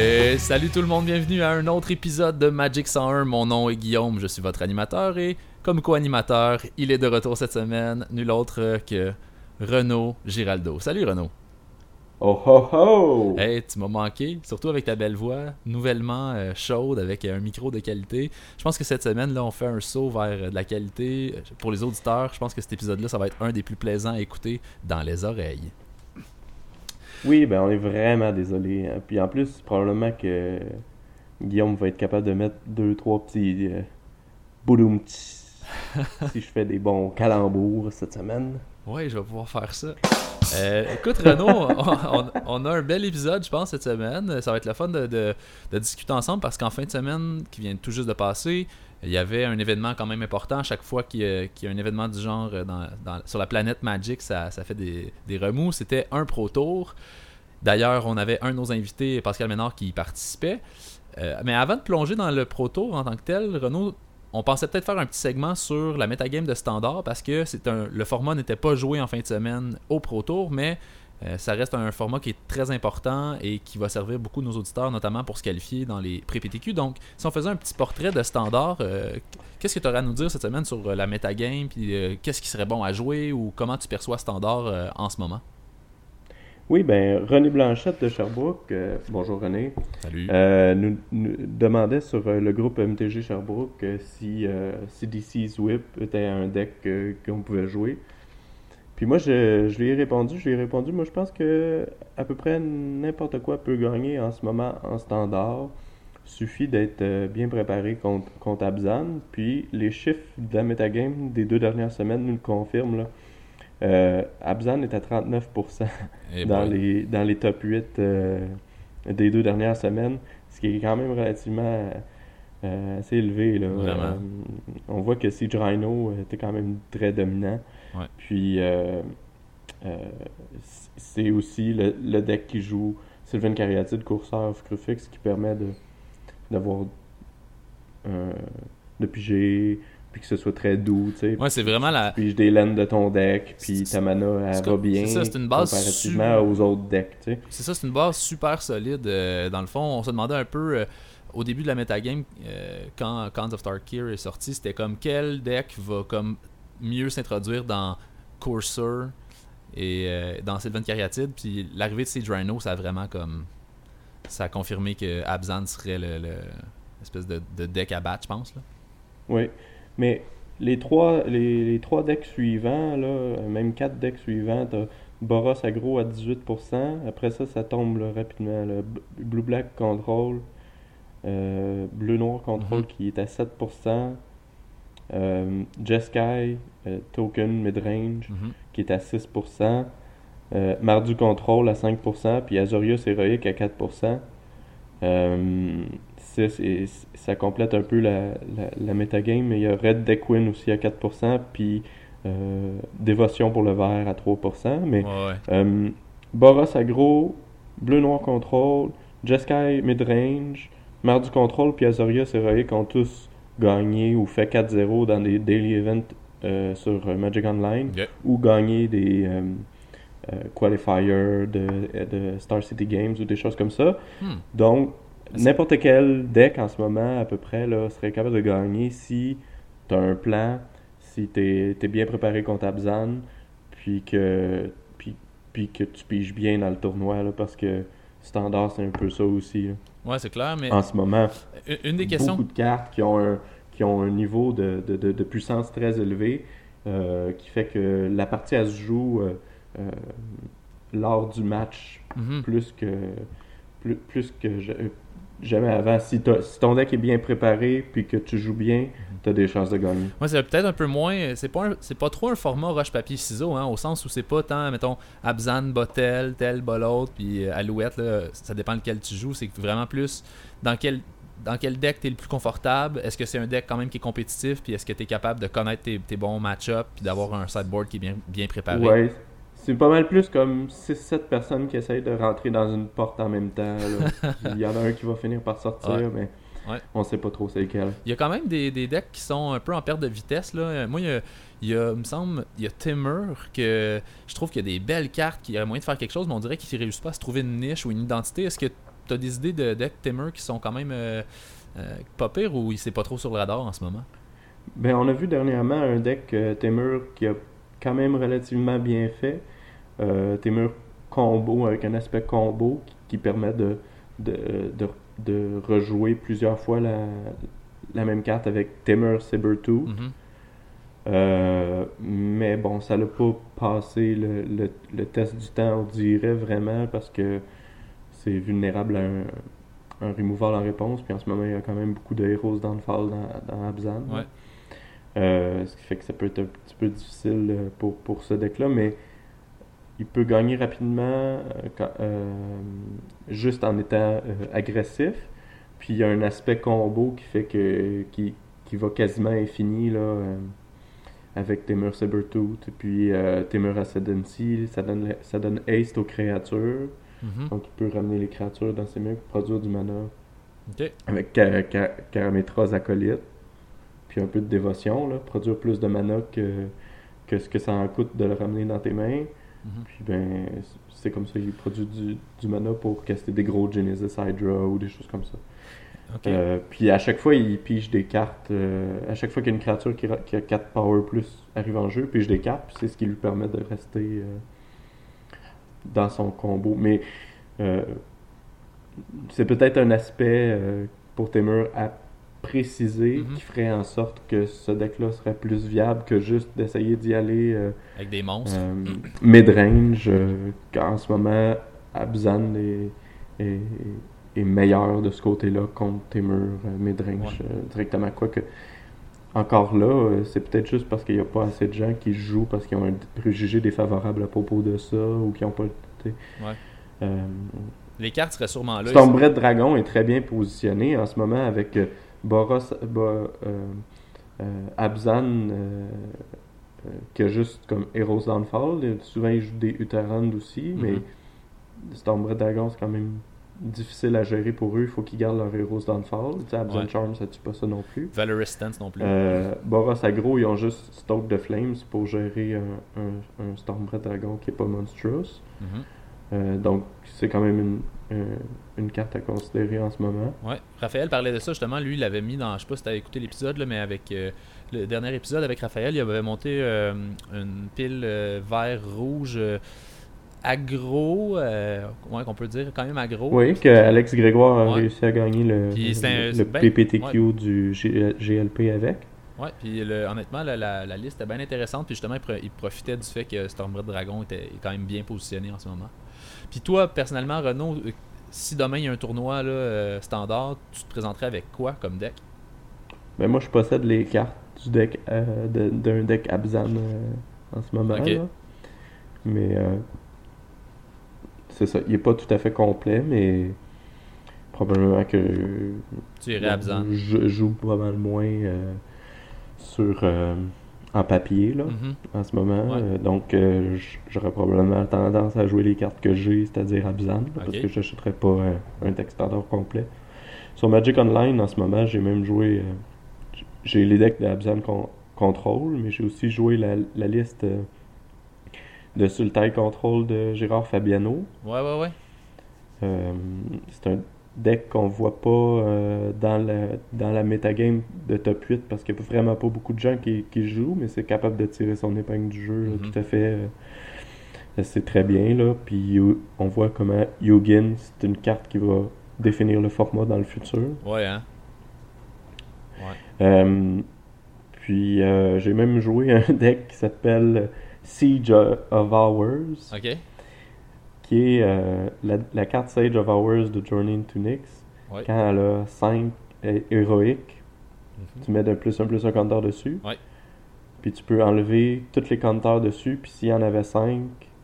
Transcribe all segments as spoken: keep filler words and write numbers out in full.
Et salut tout le monde, bienvenue à un autre épisode de Magic cent un. Mon nom est Guillaume, je suis votre animateur et comme co-animateur, il est de retour cette semaine, nul autre que Renaud Giraldo. Salut Renaud. Oh ho ho! Hey, tu m'as manqué, surtout avec ta belle voix, nouvellement euh, chaude avec un micro de qualité. Je pense que cette semaine, là, on fait un saut vers euh, de la qualité. Pour les auditeurs, je pense que cet épisode-là, ça va être un des plus plaisants à écouter dans les oreilles. Oui, ben on est vraiment désolé. Hein. Puis en plus, probablement que Guillaume va être capable de mettre deux, trois petits euh, boudoum tss si je fais des bons calembours cette semaine. Ouais, je vais pouvoir faire ça. Euh, écoute Renaud, on, on, on a un bel épisode je pense cette semaine. Ça va être le fun de, de, de discuter ensemble parce qu'en fin de semaine qui vient tout juste de passer, il y avait un événement quand même important. Chaque fois qu'il y a, qu'il y a un événement du genre dans, dans, sur la planète Magic, ça, ça fait des, des remous. C'était un Pro Tour. D'ailleurs, on avait un de nos invités, Pascal Ménard, qui y participait. Euh, mais avant de plonger dans le Pro Tour en tant que tel, Renaud, on pensait peut-être faire un petit segment sur la metagame de standard parce que c'est un, le format n'était pas joué en fin de semaine au Pro Tour, mais euh, ça reste un format qui est très important et qui va servir beaucoup de nos auditeurs, notamment pour se qualifier dans les pré-P T Q. Donc, si on faisait un petit portrait de standard, euh, qu'est-ce que tu aurais à nous dire cette semaine sur euh, la metagame, puis euh, qu'est-ce qui serait bon à jouer ou comment tu perçois standard euh, en ce moment? Oui, ben René Blanchette de Sherbrooke, euh, bonjour René, Salut. euh, nous, nous demandait sur euh, le groupe M T G Sherbrooke euh, si euh, C D C's Whip était un deck euh, qu'on pouvait jouer. Puis moi, je, je lui ai répondu, je lui ai répondu, moi je pense que à peu près n'importe quoi peut gagner en ce moment en standard. Suffit d'être euh, bien préparé contre, contre Abzan. Puis les chiffres de la metagame des deux dernières semaines nous le confirment, là. Euh, Abzan est à trente-neuf pour cent Et dans bon. les, dans les top huit euh, des deux dernières semaines, ce qui est quand même relativement euh, assez élevé. Là. Vraiment. Euh, on voit que Siege Rhino était quand même très dominant. Ouais. Puis euh, euh, c'est aussi le, le deck qui joue Sylvain Cariatide, Courseur, Scrufix, qui permet de d'avoir euh, de piger, puis que ce soit très doux, tu sais. Ouais, c'est vraiment la. Tu piges des laines de ton deck, puis C'est- ta mana, elle c'est va comme- bien c'est ça, c'est une base comparativement su- aux autres decks, tu sais. C'est ça, c'est une base super solide. Euh, dans le fond, on se demandait un peu euh, au début de la metagame, euh, quand Khans of Tarkir est sorti, c'était comme quel deck va comme mieux s'introduire dans Courser et euh, dans Sylvan Cariatide. Puis l'arrivée de Siege Rhino, ça a vraiment comme. Ça a confirmé que Abzan serait le, le espèce de, de deck à battre, je pense. Là. Oui, mais les trois, les, les trois decks suivants, là, même quatre decks suivants, t'as Boros Agro à dix-huit pour cent. Après ça, ça tombe là, rapidement. Là. B- Blue Black Control, euh, Bleu Noir Control Mhm. qui est à sept pour cent. Euh, Jeskai, euh, Token Midrange Mhm. qui est à six pour cent. Euh, Mardu Control à cinq pour cent. Puis Azorius Heroic à quatre pour cent. Euh, ça, c'est- ça complète un peu la, la, la metagame. Mais il y a Red Deckwin aussi à quatre pour cent. Puis euh, Dévotion pour le vert à trois pour cent. Mais Ouais, ouais. euh, Boros Agro, Bleu Noir Control, Jeskai Midrange, Mardu Control puis Azorius Heroic ont tous gagné ou fait quatre zéro dans des daily events euh, sur euh, Magic Online Ok. ou gagné des euh, euh, qualifiers de, de Star City Games ou des choses comme ça. Hmm. Donc, C'est- n'importe quel deck en ce moment, à peu près, là, serait capable de gagner si tu as un plan, si tu es bien préparé contre Abzan, puis que, puis, puis que tu piges bien dans le tournoi, là, parce que Standard, c'est un peu ça aussi. Là. Ouais, c'est clair, mais En ce moment, une- une des questions. beaucoup de cartes qui ont un, qui ont un niveau de, de, de, de puissance très élevé, euh, qui fait que la partie, elle se joue euh, euh, lors du match Mhm. plus que plus, plus que ja- jamais avant. Si, t'as- si ton deck est bien préparé puis que tu joues bien, tu as des chances de gagner. Moi, c'est peut-être un peu moins. C'est pas, un- c'est pas trop un format roche-papier-ciseau, hein, au sens où c'est pas tant, mettons, Abzan, bas tel, tel, bas l'autre, puis euh, Alouette, là, ça dépend lequel tu joues. C'est vraiment plus dans quel, dans quel deck tu es le plus confortable. Est-ce que c'est un deck quand même qui est compétitif, puis est-ce que tu es capable de connaître tes, tes bons match-ups, puis d'avoir un sideboard qui est bien, bien préparé. Ouais, c'est pas mal plus comme six sept personnes qui essayent de rentrer dans une porte en même temps. Là. Il y en a un qui va finir par sortir, Ouais. mais Ouais. on sait pas trop c'est lequel. Il y a quand même des, des decks qui sont un peu en perte de vitesse. Là. Euh, Moi, il y a, il y a, il me semble, il y a Timur, que je trouve qu'il y a des belles cartes qui auraient moyen de faire quelque chose, mais on dirait qu'il ne réussit pas à se trouver une niche ou une identité. Est-ce que tu as des idées de decks Temur qui sont quand même euh, euh, pas pires ou c'est pas trop sur le radar en ce moment? Ben, on a vu dernièrement un deck euh, Temur qui a quand même relativement bien fait. Euh, Temur combo avec un aspect combo qui, qui permet de, de, de, de rejouer plusieurs fois la, la même carte avec Temur Sabertooth. Mm-hmm. Euh, mais bon, ça l'a pas passé le, le, le test du temps, on dirait vraiment, parce que c'est vulnérable à un, un removal en réponse. Puis en ce moment, il y a quand même beaucoup de Heroes Downfall dans, dans Abzan. Ouais. Euh, ce qui fait que ça peut être un petit peu difficile pour, pour ce deck-là, mais il peut gagner rapidement euh, quand, euh, juste en étant euh, agressif. Puis il y a un aspect combo qui fait que qui, qui va quasiment infini là, euh, avec Temur Sabertooth. Puis euh, Temur Ascendancy, ça donne, ça donne haste aux créatures. Mm-hmm. Donc il peut ramener les créatures dans ses mains pour produire du mana. Okay. Avec Karametra's Acolyte. Puis un peu de dévotion, là, produire plus de mana que, que ce que ça en coûte de le ramener dans tes mains. Mm-hmm. Puis ben, c'est comme ça, il produit du, du mana pour caster des gros Genesis Hydra ou des choses comme ça. Okay. Euh, puis à chaque fois, il pige des cartes. Euh, à chaque fois qu'il y a une créature qui, qui a quatre power plus arrive en jeu, il pige des cartes, puis c'est ce qui lui permet de rester euh, dans son combo. Mais euh, c'est peut-être un aspect euh, pour Temur à préciser mm-hmm. qui ferait en sorte que ce deck-là serait plus viable que juste d'essayer d'y aller euh, avec des monstres. Euh, mid-range, euh, en ce moment, Abzan est, est, est meilleur de ce côté-là contre Temur euh, mid-range Ouais. euh, directement. Quoique, encore là, euh, c'est peut-être juste parce qu'il n'y a pas assez de gens qui jouent parce qu'ils ont un préjugé défavorable à propos de ça ou qui n'ont pas le. Ouais. Euh, Les cartes seraient sûrement là. Stormbred Dragon est très bien positionné en ce moment avec euh, Boros, Bo, euh, euh, Abzan euh, euh, qui a juste comme Heroes Downfall. Souvent ils jouent des Uterand aussi, mm-hmm. mais Stormbred Dragon c'est quand même difficile à gérer pour eux. Il faut qu'ils gardent leur Heroes Downfall. Tu sais, Abzan ouais. Charm, ça tue pas ça non plus. Valorous Stance non plus. Euh, Boros Aggro, ils ont juste Stoke the Flames pour gérer un, un, un Stormbred Dragon qui est pas monstrous. Mm-hmm. Euh, donc, c'est quand même une, une, une carte à considérer en ce moment. Ouais. Raphaël parlait de ça justement. Lui, il l'avait mis dans. Je sais pas si tu as écouté l'épisode, là, mais avec euh, le dernier épisode avec Raphaël, il avait monté euh, une pile euh, vert-rouge euh, aggro. Euh, ouais, qu'on peut dire quand même aggro. Oui, que Alex Grégoire a ouais. réussi à gagner le, un, le ben, P P T Q ouais. du G- GLP avec. Ouais, puis le, honnêtement, la, la, la liste est bien intéressante. Puis justement, il, pro- il profitait du fait que Stormbred Dragon était est quand même bien positionné en ce moment. Puis toi, personnellement, Renaud, si demain il y a un tournoi là, euh, standard, tu te présenterais avec quoi comme deck? Ben moi, je possède les cartes du deck euh, de, d'un deck Abzan euh, en ce moment. Okay. Là. Mais euh, c'est ça, il n'est pas tout à fait complet, mais probablement que tu irais Abzan. Je joue pas mal moins euh, sur euh, en papier là, mm-hmm. en ce moment. Ouais. Euh, donc, euh, j'aurais probablement tendance à jouer les cartes que j'ai, c'est-à-dire Abzan, okay. parce que je n'achèterais pas un, un deck standard complet. Sur Magic Online, en ce moment, j'ai même joué... Euh, j'ai les decks d'Abzan con- Control, mais j'ai aussi joué la, la liste euh, de Sultai Control de Gérard Fabiano. Ouais, ouais, ouais. Euh, c'est un deck qu'on voit pas euh, dans la dans la metagame de top huit parce qu'il n'y a vraiment pas beaucoup de gens qui, qui jouent, mais c'est capable de tirer son épingle du jeu, mm-hmm. là, tout à fait. Euh, c'est très bien, là. Puis on voit comment Yugin, c'est une carte qui va définir le format dans le futur. Ouais, hein? Ouais. Euh, puis euh, j'ai même joué un deck qui s'appelle Siege of Hours. OK. Qui est euh, la, la carte Sage of Hours de Journey into Nyx. Ouais. Quand elle a cinq héroïques, mm-hmm. tu mets d'un plus un plus un compteur dessus. Ouais. Puis tu peux enlever tous les compteurs dessus. Puis s'il y en avait cinq,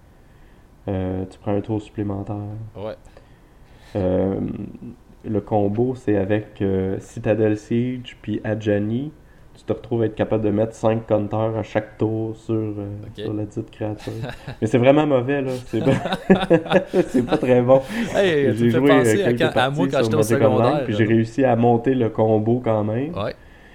euh, tu prends un tour supplémentaire. Ouais. Euh, le combo, c'est avec euh, Citadel Siege puis Adjani. Tu te retrouves à être capable de mettre cinq compteurs à chaque tour sur, euh, okay. sur la dite créature. Mais c'est vraiment mauvais, là. C'est pas, c'est pas très bon. Hey, j'ai joué euh, quelques à, à moi quand j'étais au secondaire. Puis j'ai réussi à monter le combo quand même. Ouais.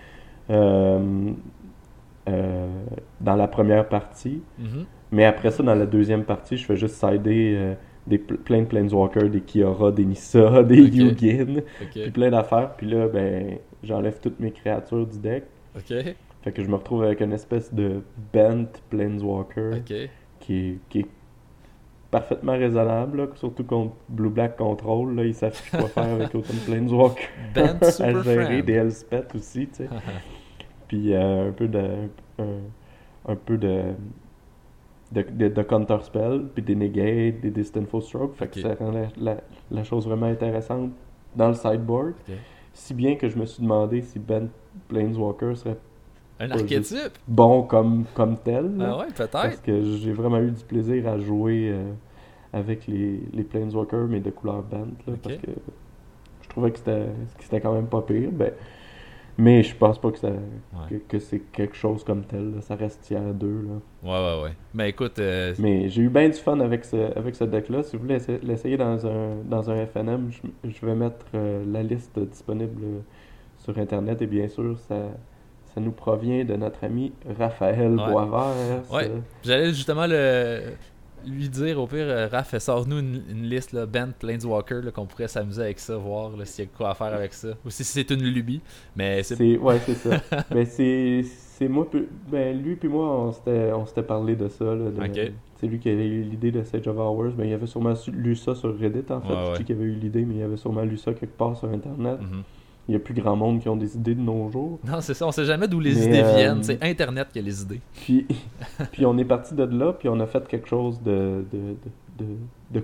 Euh, euh, dans la première partie. Mm-hmm. Mais après ça, dans la deuxième partie, je fais juste sider euh, des pl- plein de Planeswalkers, des Kiora, des Nissa, des Ok. Yugin, Ok. puis plein d'affaires. Puis là, ben, j'enlève toutes mes créatures du deck. Ok. Fait que je me retrouve avec une espèce de Bent Planeswalker Ok. qui est, qui est parfaitement raisonnable, là, surtout contre Blue Black Control. Là, ils savent quoi faire avec autant de Planeswalker Bent à Super gérer, Friend. des Elspeth aussi, tu sais. Puis euh, un peu de un, un peu de de, de, de counter spell, puis des negate, des distant foe stroke. Fait que Ok. ça rend la, la, la chose vraiment intéressante dans le sideboard. Ok. Si bien que je me suis demandé si Bent Planeswalker serait Un Pas archétype? bon comme, comme tel. Là. Ah ouais, Parce peut-être. que j'ai vraiment eu du plaisir à jouer euh, avec les, les Planeswalkers, mais de couleur Bent. Là, Ok. Parce que je trouvais que c'était, que c'était quand même pas pire. Ben, mais je pense pas que, ça, que, que c'est quelque chose comme tel. Là. Ça reste tiers deux. Là. Ouais, ouais, ouais. Ben écoute, euh, Mais j'ai eu bien du fun avec ce, avec ce deck-là. Si vous voulez essa- l'essayer dans un, dans un F N M, je, je vais mettre euh, la liste disponible euh, sur Internet. Et bien sûr, ça, ça nous provient de notre ami Raphaël Ouais. Boisvert. Ouais. j'allais justement le, lui dire au pire, euh, Raph, sors-nous une, une liste, là, Bent Planeswalker, là, qu'on pourrait s'amuser avec ça, voir là, s'il y a quoi à faire avec ça. Ou si c'est une lubie. Mais c'est. C'est, ouais, c'est ça. Ben, c'est, c'est moi, puis- ben, lui puis moi, on s'était, on s'était parlé de ça. Là, de- Ok. C'est lui qui avait eu l'idée de Sage of Hours. Ben, il avait sûrement su- lu ça sur Reddit, en fait. Ouais, Je ouais. sais qu'il avait eu l'idée, mais il avait sûrement lu ça quelque part sur Internet. Mhm. Il n'y a plus grand monde qui ont des idées de nos jours. Non, c'est ça, on sait jamais d'où les Mais, idées euh, viennent. C'est Internet qui a les idées. Puis, puis on est parti de là, puis on a fait quelque chose de, de, de, de, de-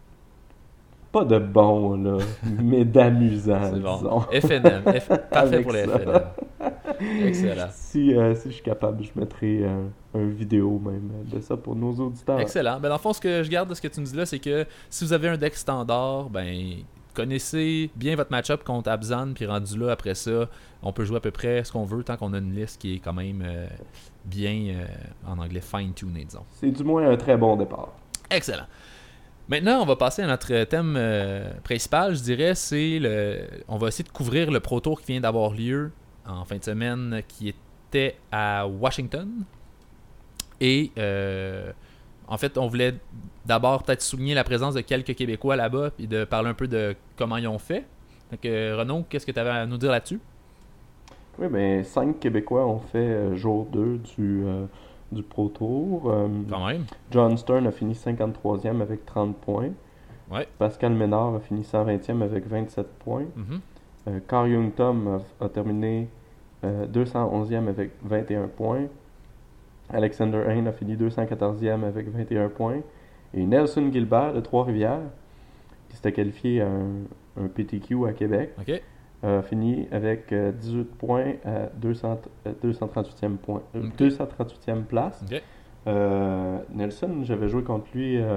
pas de bon, là, mais d'amusant, C'est bon. disons. F N M. F- Parfait Avec pour les ça. F N M. Excellent. Si, euh, si je suis capable, je mettrai euh, un vidéo même de ça pour nos auditeurs. Excellent. Ben, dans le fond, ce que je garde de ce que tu me dis là, c'est que si vous avez un deck standard, ben connaissez bien votre match-up contre Abzan, puis rendu là, après ça, on peut jouer à peu près ce qu'on veut tant qu'on a une liste qui est quand même euh, bien, euh, en anglais, fine-tunée, disons. C'est du moins un très bon départ. Excellent. Maintenant, on va passer à notre thème euh, principal, je dirais, c'est le. On va essayer de couvrir le Pro Tour qui vient d'avoir lieu en fin de semaine, qui était à Washington. Et euh, en fait, on voulait d'abord peut-être souligner la présence de quelques Québécois là-bas, puis de parler un peu de comment ils ont fait. Donc, euh, Renaud, qu'est-ce que tu avais à nous dire là-dessus? Oui, ben cinq Québécois ont fait euh, jour deux du, euh, du Pro Tour. Euh, Quand même. John Stern a fini cinquante-troisième avec trente points. Ouais. Pascal Ménard a fini cent vingtième avec vingt-sept points. Mhm. Euh, Carl Jung Tom a, a terminé euh, deux cent onzième avec vingt et un points. Alexander Hain a fini deux cent quatorzième avec vingt et un points. Et Nelson Gilbert de Trois-Rivières, qui s'était qualifié à un, un P T Q à Québec, OK. a fini avec euh, dix-huit points à deux cents, euh, deux cent trente-huitième point, euh, Ok. deux cent trente-huitième place. OK. Euh, Nelson, j'avais joué contre lui euh,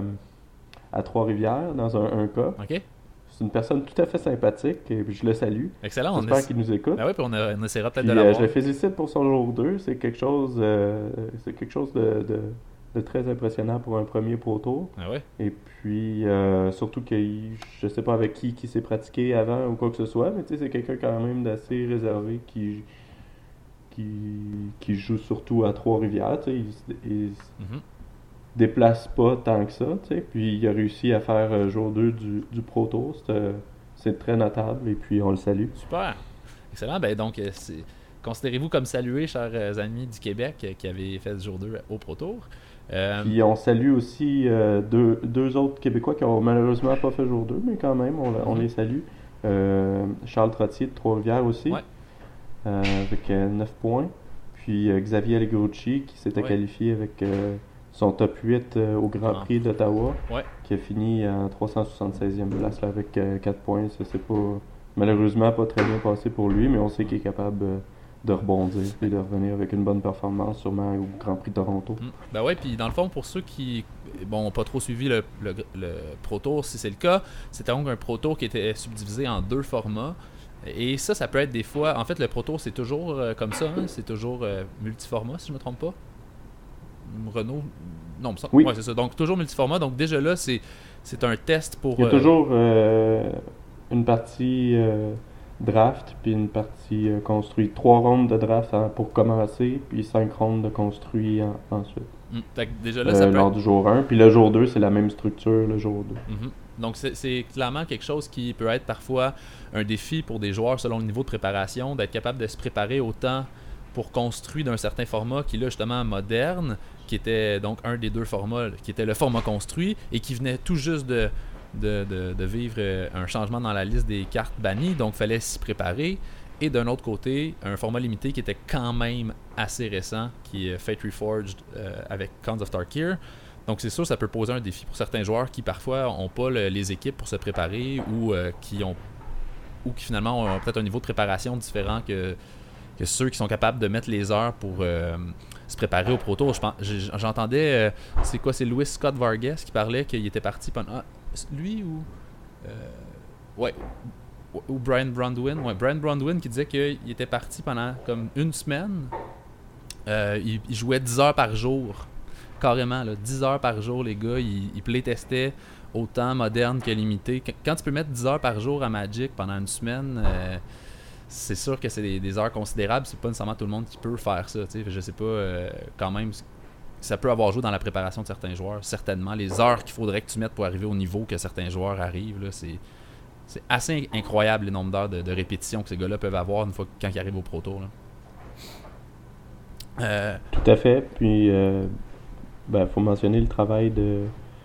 à Trois-Rivières dans un un K. OK. C'est une personne tout à fait sympathique et je le salue. Excellent. On, J'espère essa- qu'il nous écoute. ben ouais, puis on, a- on essaiera peut-être Puis, de euh, l'avoir. je le félicite pour son jour deux. C'est quelque chose, euh, c'est quelque chose de, de, de très impressionnant pour un premier Pro Tour. Ah ouais. Et puis, euh, surtout que il- je sais pas avec qui qui s'est pratiqué avant ou quoi que ce soit, mais tu sais, c'est quelqu'un quand même d'assez réservé qui, qui, qui joue surtout à Trois-Rivières. Tu sais, il, se- il se Mhm. déplace pas tant que ça. Tu sais, puis il a réussi à faire euh, jour deux du, du Pro Tour. C'est, euh, c'est très notable et puis on le salue. Super. Excellent. Ben donc, euh, c'est- considérez-vous comme salués, chers euh, amis du Québec euh, qui avaient fait ce jour deux au Pro Tour. Euh, Puis on salue aussi euh, deux, deux autres Québécois qui ont malheureusement pas fait jour deux, mais quand même, on, on les salue. Euh, Charles Trottier de Trois-Rivières aussi, Ouais. euh, avec euh, neuf points. Puis euh, Xavier Allegrucci qui s'était Ouais. qualifié avec euh, son top huit euh, au Grand Ah. Prix d'Ottawa, Ouais. qui a fini en trois cent soixante-seizième place là, avec euh, quatre points. Ça c'est pas malheureusement pas très bien passé pour lui, mais on sait qu'il est capable euh, de rebondir et de revenir avec une bonne performance, sûrement au Grand Prix de Toronto. Mm. Ben ouais, puis dans le fond, pour ceux qui bon, n'ont pas trop suivi le, le, le Pro Tour, si c'est le cas, c'était donc un Pro Tour qui était subdivisé en deux formats. Et ça, ça peut être des fois... En fait, le Pro Tour, c'est toujours euh, comme ça, hein, c'est toujours euh, multiformat, si je me trompe pas. Renault... Non, ça, Oui. ouais, c'est ça. Donc, toujours multiformat. Donc, déjà là, c'est, c'est un test pour... Il y a euh, toujours euh, une partie euh, draft, puis une partie euh, construite. Trois rondes de draft hein, pour commencer, puis cinq rondes de construit en, ensuite. Mm. Fait que déjà là, Euh, ça peut lors être... du jour un, puis le jour deux, c'est la même structure, le jour deux. Mhm. Donc, c'est, c'est clairement quelque chose qui peut être parfois un défi pour des joueurs selon le niveau de préparation, d'être capable de se préparer autant pour construire d'un certain format qui est là justement moderne, qui était donc un des deux formats, qui était le format construit et qui venait tout juste de, de, de, de vivre un changement dans la liste des cartes bannies, donc il fallait s'y préparer. Et d'un autre côté, un format limité qui était quand même assez récent, qui est Fate Reforged euh, avec Khans of Tarkir. Donc c'est sûr, ça peut poser un défi pour certains joueurs qui parfois n'ont pas le, les équipes pour se préparer ou euh, qui ont ou qui finalement ont peut-être un niveau de préparation différent que, que ceux qui sont capables de mettre les heures pour euh, se préparer au Pro Tour. Je pense, j'entendais, euh, c'est quoi, c'est Louis Scott Vargas qui parlait qu'il était parti pendant... Ah, lui ou... Euh, ouais, ou Brian Brandwin. Ouais, Brian Brandwin qui disait qu'il était parti pendant comme une semaine. Euh, il, il jouait dix heures par jour. Carrément, là, dix heures par jour, les gars, ils, ils playtestaient autant moderne que limité. Quand tu peux mettre dix heures par jour à Magic pendant une semaine, euh, c'est sûr que c'est des, des heures considérables. C'est pas nécessairement tout le monde qui peut faire ça. T'sais. Je sais pas, euh, quand même, ça peut avoir joué dans la préparation de certains joueurs. Certainement, les heures qu'il faudrait que tu mettes pour arriver au niveau que certains joueurs arrivent, là, c'est, c'est assez incroyable le nombre d'heures de, de répétition que ces gars-là peuvent avoir une fois quand ils arrivent au Pro Tour. Là. Euh, Tout à fait. Puis, euh, ben, faut mentionner le travail de,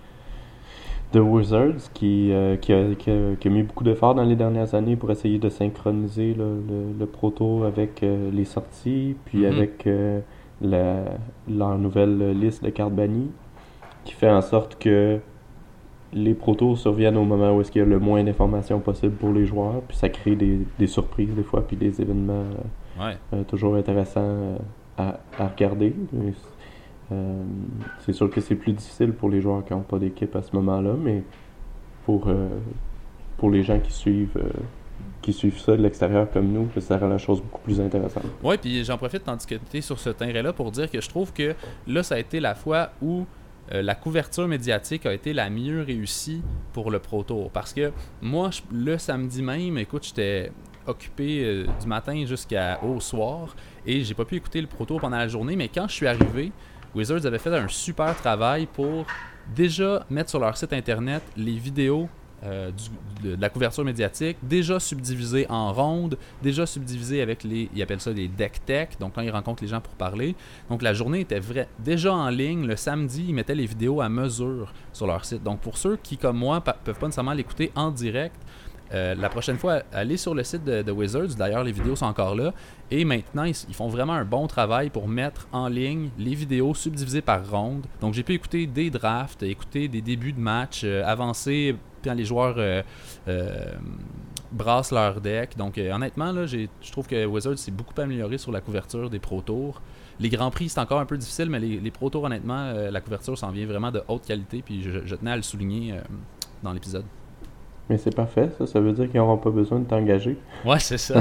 de Wizards qui, euh, qui, a, qui, a, qui a mis beaucoup d'efforts dans les dernières années pour essayer de synchroniser là, le, le Pro Tour avec euh, les sorties, puis Mhm. avec euh, la, leur nouvelle liste de cartes bannies, qui fait en sorte que les Pro Tours surviennent au moment où est-ce qu'il y a le moins d'informations possible pour les joueurs, puis ça crée des, des surprises des fois, puis des événements euh, ouais. euh, toujours intéressants euh, à, à regarder. Mais, euh, c'est sûr que c'est plus difficile pour les joueurs qui n'ont pas d'équipe à ce moment-là, mais pour, euh, pour les gens qui suivent, euh, qui suivent ça de l'extérieur comme nous, ça rend la chose beaucoup plus intéressante. Oui, puis j'en profite d'en discuter sur ce terrain-là pour dire que je trouve que là, ça a été la fois où euh, la couverture médiatique a été la mieux réussie pour le Pro Tour. Parce que moi, je, le samedi même, écoute, j'étais occupé euh, du matin jusqu'au soir et j'ai pas pu écouter le Pro Tour pendant la journée, mais quand je suis arrivé, Wizards avait fait un super travail pour déjà mettre sur leur site internet les vidéos euh, du, de, de la couverture médiatique, déjà subdivisées en rondes, déjà subdivisées avec les, ils appellent ça les deck tech, donc quand ils rencontrent les gens pour parler. Donc la journée était vrai, déjà en ligne. Le samedi, ils mettaient les vidéos à mesure sur leur site. Donc pour ceux qui, comme moi, pa- peuvent pas nécessairement l'écouter en direct, Euh, la prochaine fois, allez sur le site de, de Wizards. D'ailleurs, les vidéos sont encore là. Et maintenant, ils, ils font vraiment un bon travail pour mettre en ligne les vidéos subdivisées par ronde. Donc, j'ai pu écouter des drafts, écouter des débuts de match, euh, avancer quand les joueurs euh, euh, brassent leur deck. Donc, euh, honnêtement, là, j'ai, je trouve que Wizards s'est beaucoup amélioré sur la couverture des Pro Tours. Les Grands Prix, c'est encore un peu difficile, mais les, les Pro Tours, honnêtement, euh, la couverture s'en vient vraiment de haute qualité. Puis, je, je tenais à le souligner euh, dans l'épisode. Mais c'est parfait, ça. Ça veut dire qu'ils n'auront pas besoin de t'engager. Ouais, c'est ça.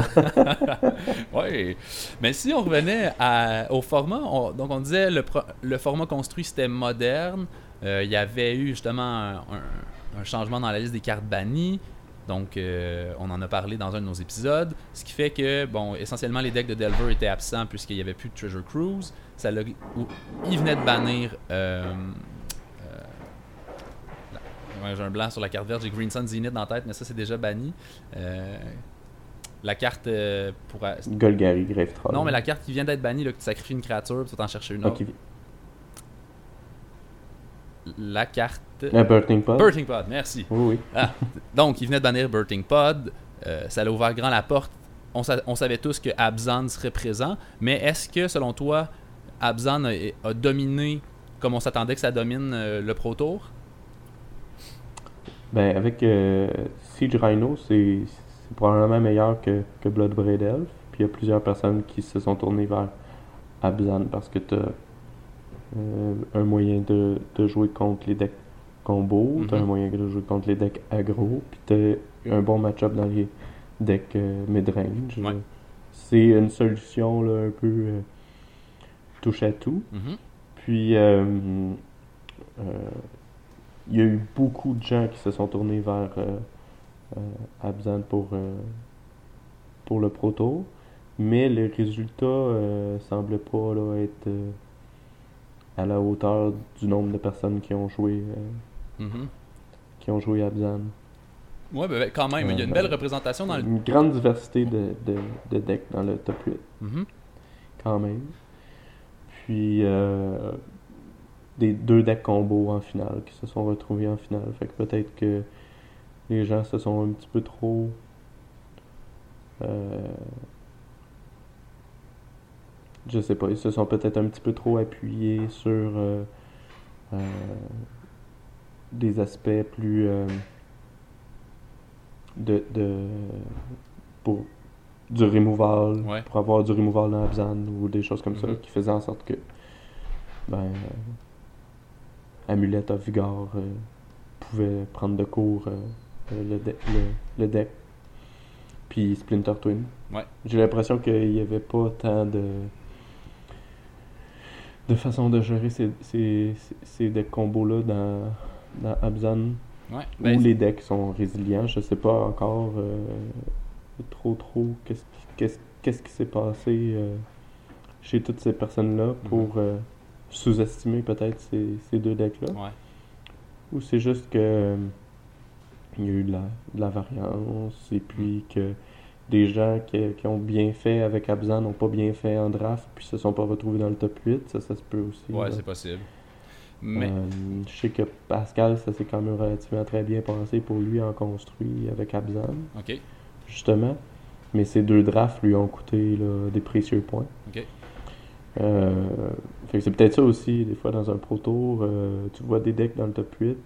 Ouais. Mais si on revenait à, au format, on, donc on disait le, pro, le format construit c'était moderne. Euh, il y avait eu justement un, un, un changement dans la liste des cartes bannies. Donc euh, on en a parlé dans un de nos épisodes. Ce qui fait que, bon, essentiellement les decks de Delver étaient absents puisqu'il n'y avait plus de Treasure Cruise. Ça l'a, où, il venait de bannir. Euh, Ouais, j'ai un blanc sur la carte verte, j'ai Green Sun Zenith dans la tête, mais ça c'est déjà banni. Euh, la carte euh, pour. Golgari, Grave Troll. Non, mais la carte qui vient d'être bannie, là, que tu sacrifies une créature, tu vas t'en chercher une autre. Okay. La carte. La Birthing Pod. Birthing Pod, merci. Oui, oui. Ah, donc, il venait de bannir Birthing Pod. Euh, ça l'a ouvert grand la porte. On, sa- on savait tous que Abzan serait présent, mais est-ce que, selon toi, Abzan a, a dominé comme on s'attendait que ça domine euh, le Pro Tour? Ben, avec euh, Siege Rhino, c'est, c'est probablement meilleur que, que Bloodbraid Elf. Puis il y a plusieurs personnes qui se sont tournées vers Abzan parce que tu as euh, un moyen de, de jouer contre les decks combo, Mm-hmm. tu as un moyen de jouer contre les decks aggro, puis tu as un bon match-up dans les decks euh, mid-range. Ouais. C'est une solution là, un peu euh, touche à tout. Mm-hmm. Puis. Euh, euh, Il y a eu beaucoup de gens qui se sont tournés vers euh, euh, Abzan pour, euh, pour le Pro Tour, mais les résultats euh, semblaient pas là, être euh, à la hauteur du nombre de personnes qui ont joué, euh, Mm-hmm. qui ont joué à Abzan. Ouais, ben, ben, quand même, il y a une belle représentation dans le. Une grande diversité de, de, de decks dans le top huit, Mm-hmm. quand même. Puis, euh, des deux decks combos en finale qui se sont retrouvés en finale. Fait que peut-être que les gens se sont un petit peu trop. Euh, je sais pas, ils se sont peut-être un petit peu trop appuyés sur euh, euh, des aspects plus. Euh, de, de. pour du removal, Ouais. pour avoir du removal dans Abzan ou des choses comme Mhm. ça qui faisaient en sorte que. Ben. euh, Amulet of Vigor euh, pouvait prendre de court euh, le, de- le, le deck. Puis Splinter Twin. Ouais. J'ai l'impression qu'il n'y avait pas tant de de façon de gérer ces, ces, ces- ces decks combos-là dans, dans Abzan. Ouais. Où Ben, les decks sont résilients. Je sais pas encore euh, trop trop qu'est-ce qui, qu'est-ce, qu'est-ce qui s'est passé euh, chez toutes ces personnes-là pour euh, sous-estimer peut-être ces, ces deux decks-là. ouais. Ou c'est juste que euh, il y a eu de la, de la variance et puis que des gens qui, qui ont bien fait avec Abzan n'ont pas bien fait en draft puis se sont pas retrouvés dans le top huit, ça, ça se peut aussi. Ouais, là. c'est possible. Mais. Euh, je sais que Pascal, ça s'est quand même relativement très bien passé pour lui en construit avec Abzan, Ok. justement. Mais ces deux drafts lui ont coûté là, des précieux points. Ok. Euh, fait que c'est peut-être ça aussi, des fois dans un Pro Tour, euh, tu vois des decks dans le top huit.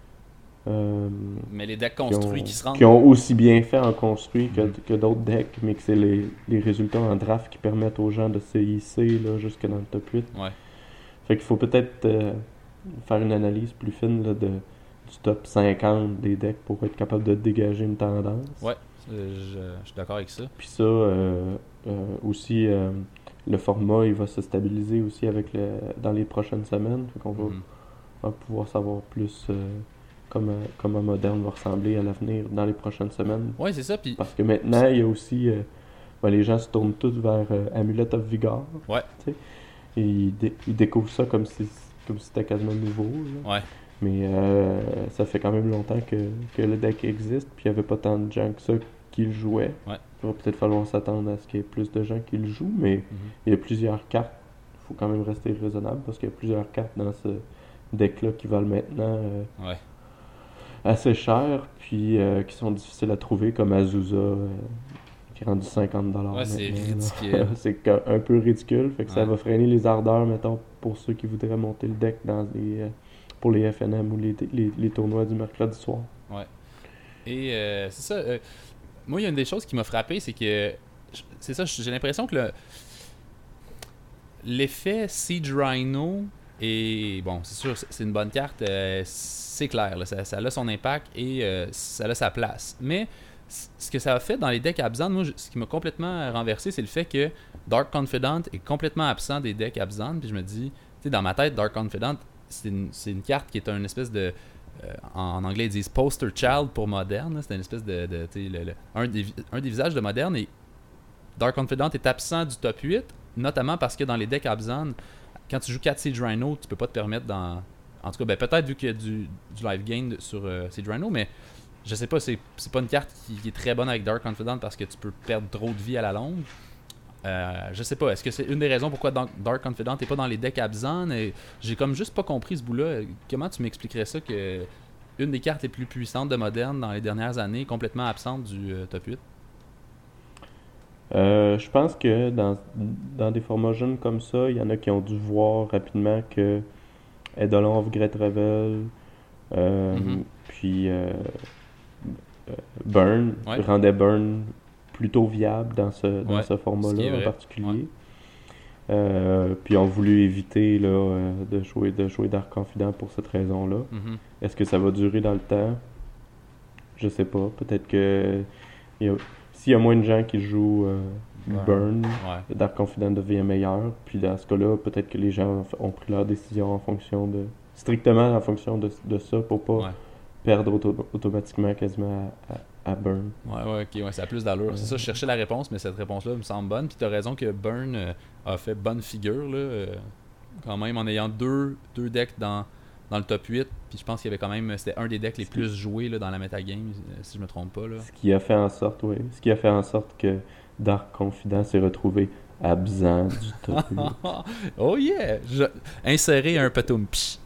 Euh, Mais les decks qui ont, construits qui se rendent. qui ont aussi bien fait en construit que, Mhm. que d'autres decks, mais que c'est les, les résultats en draft qui permettent aux gens de se hisser là, jusque dans le top huit. Ouais. Fait qu'il faut peut-être euh, faire une analyse plus fine là, de, du top cinquante des decks pour être capable de dégager une tendance. Ouais. Euh, Je, je suis d'accord avec ça. Puis ça, euh, euh, aussi, euh, le format, il va se stabiliser aussi avec le, dans les prochaines semaines. Fait qu'on va, Mhm. va pouvoir savoir plus euh, comment, comment Moderne va ressembler à l'avenir dans les prochaines semaines. Ouais, c'est ça. Puis. Parce que maintenant, il y a aussi... euh, ben, les gens se tournent tous vers euh, Amulet of Vigor. Ouais. tu sais. Et ils, dé- ils découvrent ça comme si, comme si c'était quasiment nouveau. là. Ouais. Mais euh, ça fait quand même longtemps que, que le deck existe, puis il n'y avait pas tant de gens que ça qui le jouaient. Ouais. Il va peut-être falloir s'attendre à ce qu'il y ait plus de gens qui le jouent, mais Mhm. il y a plusieurs cartes. Il faut quand même rester raisonnable parce qu'il y a plusieurs cartes dans ce deck-là qui valent maintenant euh, Ouais. assez cher, puis euh, qui sont difficiles à trouver, comme Azusa, euh, qui est rendu cinquante dollars. Ouais, c'est maintenant, là. ridicule. C'est que- un peu ridicule, fait que ça Ouais. va freiner les ardeurs, mettons, pour ceux qui voudraient monter le deck dans les, euh, pour les F N M ou les, les, les tournois du mercredi soir. Et euh, c'est ça. euh, moi, il y a une des choses qui m'a frappé, c'est que. je- C'est ça, j'ai l'impression que le. L'effet Siege Rhino est. Bon, c'est sûr, c'est c'est une bonne carte. euh, c'est clair, là, ça, ça a son impact et euh, ça a sa place. Mais c- ce que ça a fait dans les decks Abzan, moi, je- ce qui m'a complètement renversé, c'est le fait que Dark Confidant est complètement absent des decks Abzan. Puis je me dis, tu sais, dans ma tête, Dark Confidant, c'est une, c'est une carte qui est une espèce de. euh, en, en anglais, ils disent poster child pour moderne. là. C'est une espèce de. de tu sais, le- le- un, des, vi- un des visages de moderne. Et Dark Confidant est absent du top huit, notamment parce que dans les decks Abzan, quand tu joues quatre Siege Rhino, tu peux pas te permettre dans. En tout cas, ben, peut-être vu qu'il y a du, du live gain sur euh, Siege Rhino, mais je sais pas, c'est, c'est pas une carte qui, qui est très bonne avec Dark Confidant parce que tu peux perdre trop de vie à la longue. Euh, je sais pas, est-ce que c'est une des raisons pourquoi Dark Dark Confidant n'est pas dans les decks Abzan? Et j'ai comme juste pas compris ce bout-là. Comment tu m'expliquerais ça que une des cartes les plus puissantes de Moderne dans les dernières années est complètement absente du euh, top huit? Euh, je pense que dans, dans des formats jeunes comme ça, il y en a qui ont dû voir rapidement que Eidolon of Great Revel, euh, Mhm. puis euh, euh, Burn, Ouais. rendait Burn plutôt viable dans ce, dans Ouais, ce ce qui est format-là en vrai. particulier. Euh, puis ont voulu éviter là, euh, de jouer de jouer Dark Confidant pour cette raison-là. Mhm. Est-ce que ça va durer dans le temps? Je sais pas. Peut-être que il y a- s'il y a moins de gens qui jouent euh, Burn. Burn, Ouais. Dark Confidant devient meilleur. Puis dans ce cas-là, peut-être que les gens ont pris leur décision en fonction de strictement en fonction de, de ça pour pas Ouais. perdre auto- automatiquement quasiment à, à Burn. Ouais, ouais, ok, ouais, ça a plus d'allure. Euh... C'est ça, je cherchais la réponse, mais cette réponse-là me semble bonne. Puis t'as raison que Burn euh, a fait bonne figure, là, euh, quand même, en ayant deux, deux decks dans, dans le top huit. Puis je pense qu'il y avait quand même, c'était un des decks les ce plus qui... joués là, dans la metagame, si je me trompe pas. Là. Ce qui a fait en sorte, oui, ce qui a fait en sorte que Dark Confident s'est retrouvé absent du top huit. Oh yeah! Je... Insérer un patum psh.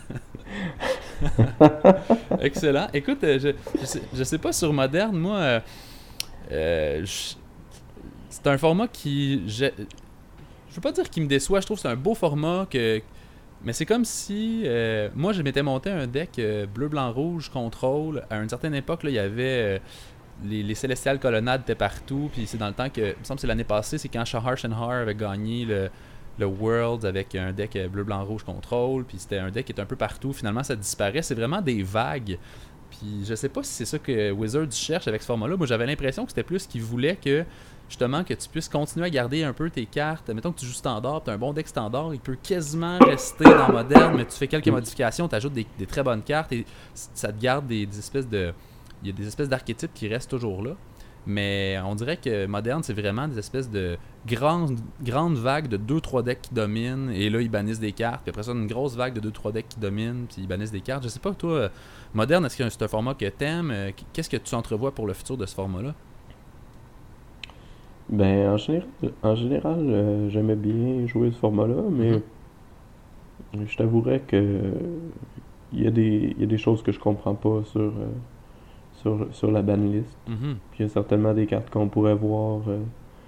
Excellent. Écoute, je, je, sais, je sais pas sur Moderne, moi, euh, euh, je, c'est un format qui, je, je veux pas dire qu'il me déçoit. Je trouve que c'est un beau format que, mais c'est comme si, euh, moi, je m'étais monté un deck euh, bleu, blanc, rouge, contrôle. À une certaine époque, là, il y avait euh, les, les Célestiales Colonnades étaient partout. Puis c'est dans le temps que, il me semble que c'est l'année passée, c'est quand Shahar Shenhar avait gagné le le World avec un deck bleu, blanc, rouge contrôle, puis c'était un deck qui était un peu partout. Finalement, ça disparaît. C'est vraiment des vagues. Puis je sais pas si c'est ça que Wizards cherche avec ce format-là. Moi, j'avais l'impression que c'était plus qu'ils voulaient que, justement, que tu puisses continuer à garder un peu tes cartes. Mettons que tu joues standard, tu as un bon deck standard, il peut quasiment rester dans Moderne, mais tu fais quelques modifications, tu ajoutes des, des très bonnes cartes et ça te garde des, des espèces de... Il y a des espèces d'archétypes qui restent toujours là. Mais on dirait que Moderne, c'est vraiment des espèces de grandes, grandes vagues de deux trois decks qui dominent, et là, ils bannissent des cartes. Puis après ça, une grosse vague de deux trois decks qui dominent, puis ils bannissent des cartes. Je sais pas, toi, Moderne, est-ce que c'est un format que t'aimes? Qu'est-ce que tu entrevois pour le futur de ce format-là? Ben, en général, en général euh, j'aimais bien jouer ce format-là, mais mm-hmm. je t'avouerais que il y a des, il y a des choses que je comprends pas sur... Euh, Sur, sur la banlist. Mm-hmm. Puis il y a certainement des cartes qu'on pourrait voir euh,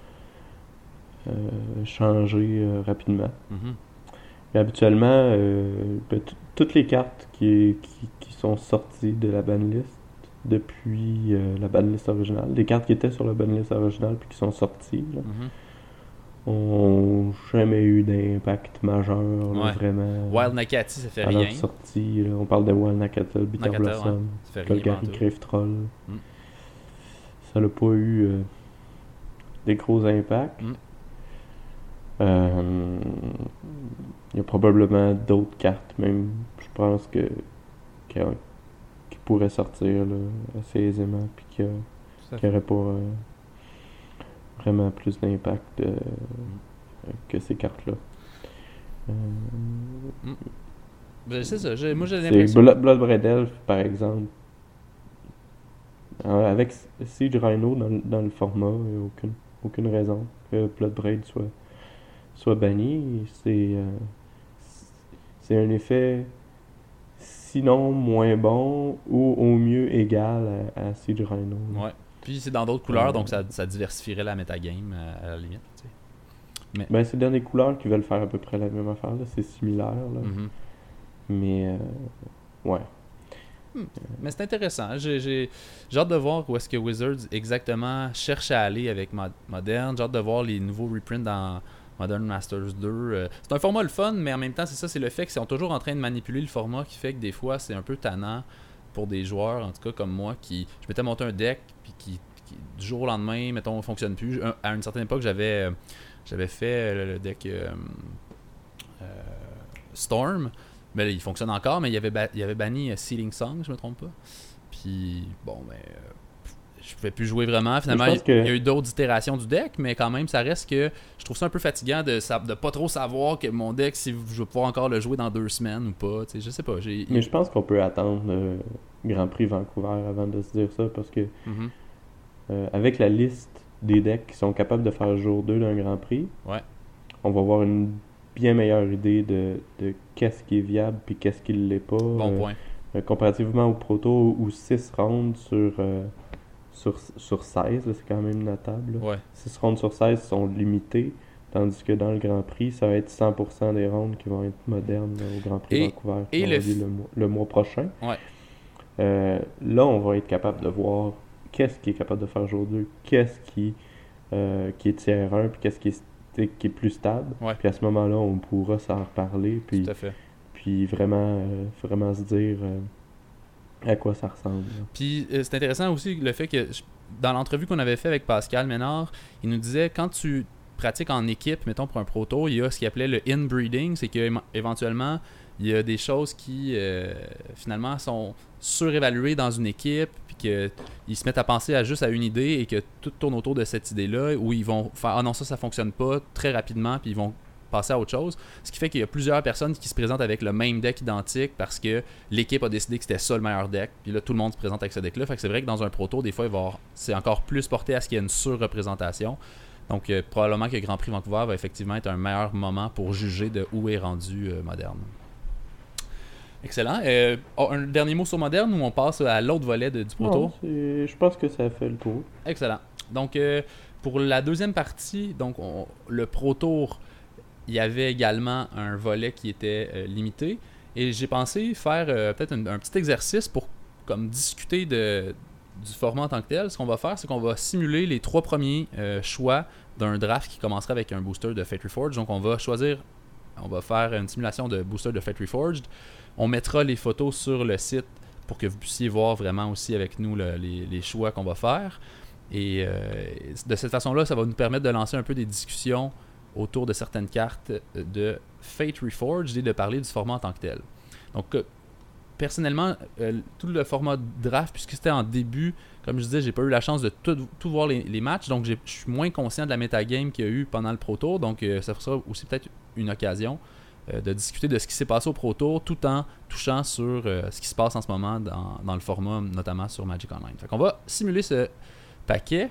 euh, changer euh, rapidement. Mm-hmm. Mais habituellement, euh, ben, t- toutes les cartes qui, qui, qui sont sorties de la banlist depuis euh, la banlist originale, les cartes qui étaient sur la banlist originale puis qui sont sorties, là, Mm-hmm. ont jamais eu d'impact majeur, là, Ouais. vraiment. Wild Nakati, ça fait à rien. leur sortie, là, on parle de Wild Nakatel, Bitter Nakatel, Blossom, ouais. Ça fait rien, Golgari pantoute. Grave Troll. Mm. Ça n'a pas eu euh, des gros impacts. Mm. Euh, Il y a probablement d'autres cartes, même, je pense que qui, qui pourraient sortir là, assez aisément, puis qui n'auraient pas euh, vraiment plus d'impact euh, Mm. que ces cartes-là. Euh, Mm. Ben, c'est ça, j'ai, moi j'ai c'est l'impression. Blood, Blood Elf, par exemple. Euh, avec Siege Rhino dans, dans le format, il n'y a aucune, aucune raison que Bloodbraid soit, soit banni. C'est, euh, c'est un effet sinon moins bon ou au mieux égal à, à Siege Rhino. Ouais. Puis c'est dans d'autres couleurs, Euh, donc ça, ça diversifierait la metagame à, à la limite. Tu sais. Mais... Ben, c'est dans des couleurs qui veulent faire à peu près la même affaire. Là. C'est similaire. Là. Mm-hmm. Mais, euh, ouais. Hmm. Mais c'est intéressant. J'ai, j'ai, j'ai hâte de voir où est-ce que Wizards exactement cherche à aller avec Mod- Modern. J'ai hâte de voir les nouveaux reprints dans Modern Masters deux. Euh, c'est un format le fun, mais en même temps, c'est ça, c'est le fait qu'ils sont toujours en train de manipuler le format qui fait que des fois, c'est un peu tannant pour des joueurs, en tout cas comme moi, qui je m'étais monté un deck puis qui, qui du jour au lendemain, mettons, fonctionne plus. Un, à une certaine époque, j'avais, euh, j'avais fait le, le deck euh, euh, Storm. Mais là, il fonctionne encore, mais il avait, ba- il avait banni uh, Sealing Song, je me trompe pas. Puis, bon, ben, euh, je pouvais plus jouer vraiment. Finalement, il, que... il y a eu d'autres itérations du deck, mais quand même, ça reste que je trouve ça un peu fatigant de, de pas trop savoir que mon deck, si je vais pouvoir encore le jouer dans deux semaines ou pas. Tu sais, je sais pas. J'ai... Mais je pense qu'on peut attendre le Grand Prix Vancouver avant de se dire ça, parce que mm-hmm. euh, avec la liste des decks qui sont capables de faire jour deux d'un Grand Prix, ouais. on va avoir une bien meilleure idée de, de qu'est-ce qui est viable puis qu'est-ce qui ne l'est pas. Bon euh, point. Euh, comparativement au proto où six rounds sur, euh, sur, sur seize, là, c'est quand même notable. Ouais. six rounds sur seize sont limités, tandis que dans le Grand Prix, ça va être cent pour cent des rounds qui vont être modernes là, au Grand Prix Et- Vancouver qui et va le avoir lieu f- le, mois- le mois prochain. Ouais. Euh, là, on va être capable de voir qu'est-ce qui est capable de faire jour deux, qu'est-ce qui, euh, qui est tiers un, puis qu'est-ce qui est, qui est plus stable. Ouais. Puis à ce moment-là, on pourra s'en reparler, puis, Tout à fait. puis vraiment, euh, vraiment se dire euh, à quoi ça ressemble. là. Puis euh, c'est intéressant aussi le fait que je- dans l'entrevue qu'on avait fait avec Pascal Ménard, il nous disait quand tu pratiques en équipe, mettons pour un proto, il y a ce qu'il appelait le inbreeding, c'est que éma- éventuellement il y a des choses qui euh, finalement sont surévaluées dans une équipe, puis qu'ils se mettent à penser à juste à une idée et que tout tourne autour de cette idée-là, où ils vont faire « Ah non, ça, ça fonctionne pas » très rapidement, puis ils vont passer à autre chose. Ce qui fait qu'il y a plusieurs personnes qui se présentent avec le même deck identique parce que l'équipe a décidé que c'était ça le meilleur deck. Puis là, tout le monde se présente avec ce deck-là. Fait que c'est vrai que dans un Pro Tour, des fois, il va avoir, c'est encore plus porté à ce qu'il y ait une surreprésentation. Donc, euh, probablement que le Grand Prix Vancouver va effectivement être un meilleur moment pour juger de où est rendu euh, Moderne. Excellent. Euh, oh, un dernier mot sur Moderne ou on passe à l'autre volet de, du Pro Tour? Non, c'est... je pense que ça fait le tour. Excellent. Donc, euh, pour la deuxième partie, donc on, le Pro Tour, il y avait également un volet qui était euh, limité. Et j'ai pensé faire euh, peut-être un, un petit exercice pour comme discuter de, du format en tant que tel. Ce qu'on va faire, c'est qu'on va simuler les trois premiers euh, choix d'un draft qui commencerait avec un booster de Fate Reforged. Donc on va choisir, on va faire une simulation de booster de Fate Reforged. On mettra les photos sur le site pour que vous puissiez voir vraiment aussi avec nous le, les, les choix qu'on va faire. Et euh, de cette façon-là, ça va nous permettre de lancer un peu des discussions autour de certaines cartes de Fate Reforged et de parler du format en tant que tel. Donc, euh, personnellement, euh, tout le format draft, puisque c'était en début, comme je disais, j'ai pas eu la chance de tout, tout voir les, les matchs, donc je suis moins conscient de la metagame qu'il y a eu pendant le Pro Tour, donc euh, ça sera aussi peut-être une occasion euh, de discuter de ce qui s'est passé au Pro Tour, tout en touchant sur euh, ce qui se passe en ce moment dans, dans le format, notamment sur Magic Online. Fait qu'on va simuler ce paquet.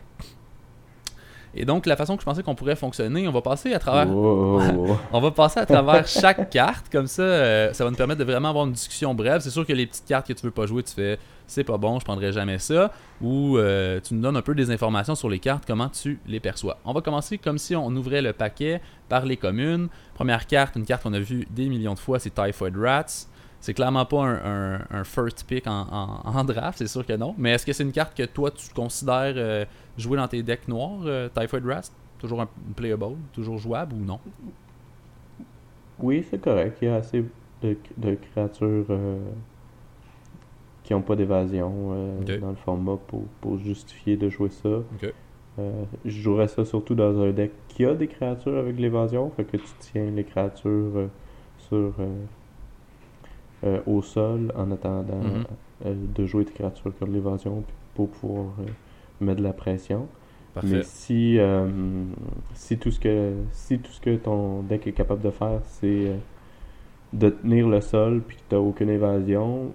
Et donc, la façon que je pensais qu'on pourrait fonctionner, on va passer à travers Oh. on va passer à travers chaque carte, comme ça, euh, ça va nous permettre de vraiment avoir une discussion brève. C'est sûr que les petites cartes que tu veux pas jouer, tu fais « c'est pas bon, je prendrai jamais ça », ou euh, tu nous donnes un peu des informations sur les cartes, comment tu les perçois. On va commencer comme si on ouvrait le paquet par les communes. Première carte, une carte qu'on a vue des millions de fois, c'est Typhoid Rats. C'est clairement pas un, un, un first pick en, en, en draft, c'est sûr que non. Mais est-ce que c'est une carte que toi, tu considères euh, jouer dans tes decks noirs, euh, Typhoid Rats? Toujours un playable, toujours jouable ou non? Oui, c'est correct. Il y a assez de, de créatures euh, qui n'ont pas d'évasion euh, Okay. dans le format pour, pour justifier de jouer ça. Ok. Euh, je jouerais ça surtout dans un deck qui a des créatures avec de l'évasion, fait que tu tiens les créatures euh, sur euh, euh, au sol en attendant Mhm. euh, de jouer tes créatures qui ont de l'évasion puis pour pouvoir euh, mettre de la pression. Parfait. Mais si euh, si tout ce que si tout ce que ton deck est capable de faire, c'est euh, de tenir le sol puis que t'as aucune évasion,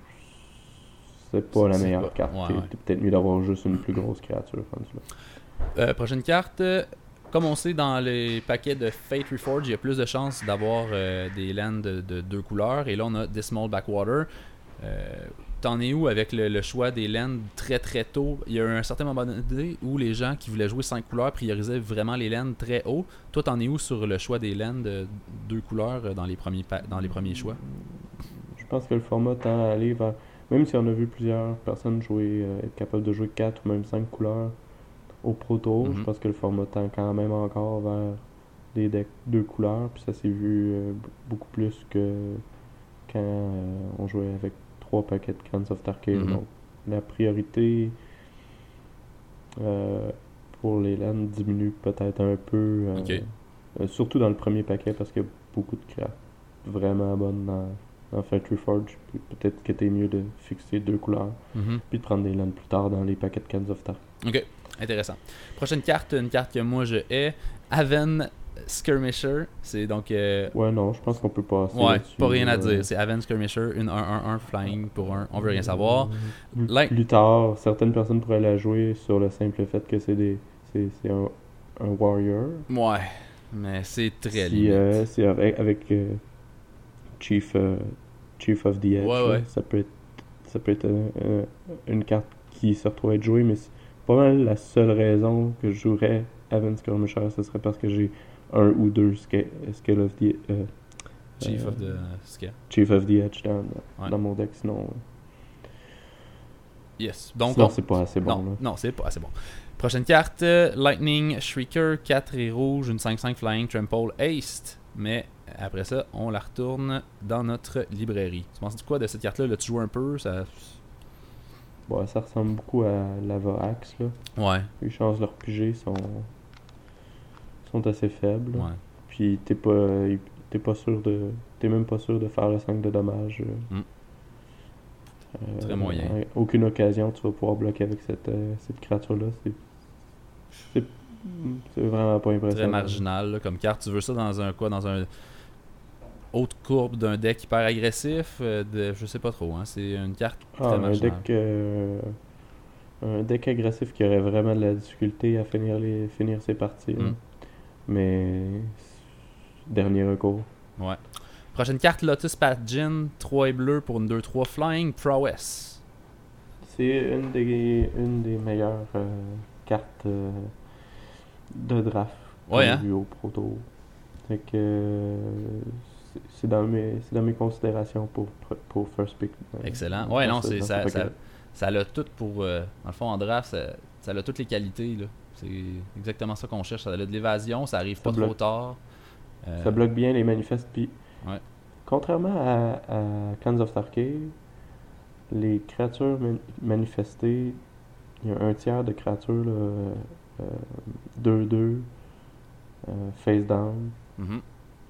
c'est pas C'est- la c'est meilleure pas- carte. ouais, T'es- ouais. t'es peut-être mieux d'avoir juste une plus grosse créature rendu là. Euh, prochaine carte. euh, Comme on sait, dans les paquets de Fate Reforged, il y a plus de chances d'avoir euh, des lands de, de deux couleurs. Et là, on a Dismal Backwater. Euh, T'en es où avec le, le choix des lands très très tôt? Il y a eu un certain moment donné où les gens qui voulaient jouer cinq couleurs priorisaient vraiment les lands très haut. Toi, t'en es où sur le choix des lands de deux couleurs euh, dans les premiers, pa- dans les premiers choix? Je pense que le format tend à aller vers. Même si on a vu plusieurs personnes jouer, euh, être capables de jouer quatre ou même cinq couleurs au Pro Tour, Mhm. je pense que le format tend quand même encore vers des decks deux couleurs. Puis ça s'est vu euh, b- beaucoup plus que quand euh, on jouait avec trois paquets de Cans of Tarkir. Mhm. Donc la priorité euh, pour les lands diminue peut-être un peu. euh, Ok. euh, surtout dans le premier paquet parce qu'il y a beaucoup de cartes vraiment bonnes dans, dans Fate Reforged. Puis peut-être que t'es mieux de fixer deux couleurs Mhm. puis de prendre des lands plus tard dans les paquets de Cans of Tarkir. Ok, intéressant. Prochaine carte, une carte que moi je hais, Aven Skirmisher. C'est donc. euh, Ouais, non, je pense qu'on peut passer ouais, là-dessus. pas rien à euh, dire. C'est Aven Skirmisher, une un un un flying pour un. On veut rien savoir. Plus, Like- plus tard, certaines personnes pourraient la jouer sur le simple fait que c'est des c'est, c'est un, un warrior. Ouais, mais c'est très Si, limite. euh, c'est avec, avec euh, Chief, euh, Chief of the Edge. Ouais, là. ouais. Ça peut être, ça peut être euh, euh, une carte qui se retrouve à être jouée, mais c'est pas mal la seule raison que je jouerais Aven Skirmisher, ce serait parce que j'ai un ou deux Scale, scale of the euh, Chief euh, of the Scale. Chief of the Edge dans, Ouais. dans mon deck, sinon, euh, Yes. Donc, sinon on- c'est pas assez bon. non, là. non, c'est pas assez bon. Prochaine carte, euh, Lightning Shrieker, quatre et rouge, une cinq cinq flying, trample, haste. Mais après ça, on la retourne dans notre librairie. Tu penses du quoi de cette carte-là? Là, tu joues un peu, ça. Ouais, ça ressemble beaucoup à Lava Axe, là. Ouais, Les chances de leur P G sont, sont assez faibles. là. ouais. Puis t'es pas. t'es pas sûr de. T'es même pas sûr de faire le cinq de dommage. Mm. Euh, Très moyen. à aucune occasion tu vas pouvoir bloquer avec cette, euh, cette créature-là. C'est, c'est, c'est vraiment pas impressionnant. Très marginal là, comme carte. Tu veux ça dans un quoi? Dans un haute courbe d'un deck hyper agressif? Euh, de, je sais pas trop. Hein. C'est une carte très Ah, un marginale. deck, euh, un deck agressif qui aurait vraiment de la difficulté à finir, les, finir ses parties. Mm. Hein. Mais dernier recours. Ouais. Prochaine carte, Lotus Path-Jin, trois et bleu pour une deux trois Flying Prowess. C'est une des, une des meilleures euh, cartes euh, de draft Ouais, qu'on a hein? vu au proto. Fait que euh, c'est, c'est, dans mes, c'est dans mes considérations pour, pour first pick. Euh, Excellent. Ouais, dans non, ce- c'est, dans ça, ce ça, paquet. ça a tout pour. Euh, dans le fond, en draft, ça, ça a toutes les qualités. Là. C'est exactement ça qu'on cherche. Ça a de l'évasion, ça arrive Ça pas trop bloque. tard. Euh, Ça bloque bien les manifestes. Puis, Ouais. contrairement à, à Cans of Tarkir, les créatures man- manifestées, il y a un tiers de créatures là, euh, deux deux, euh, face down, mhm.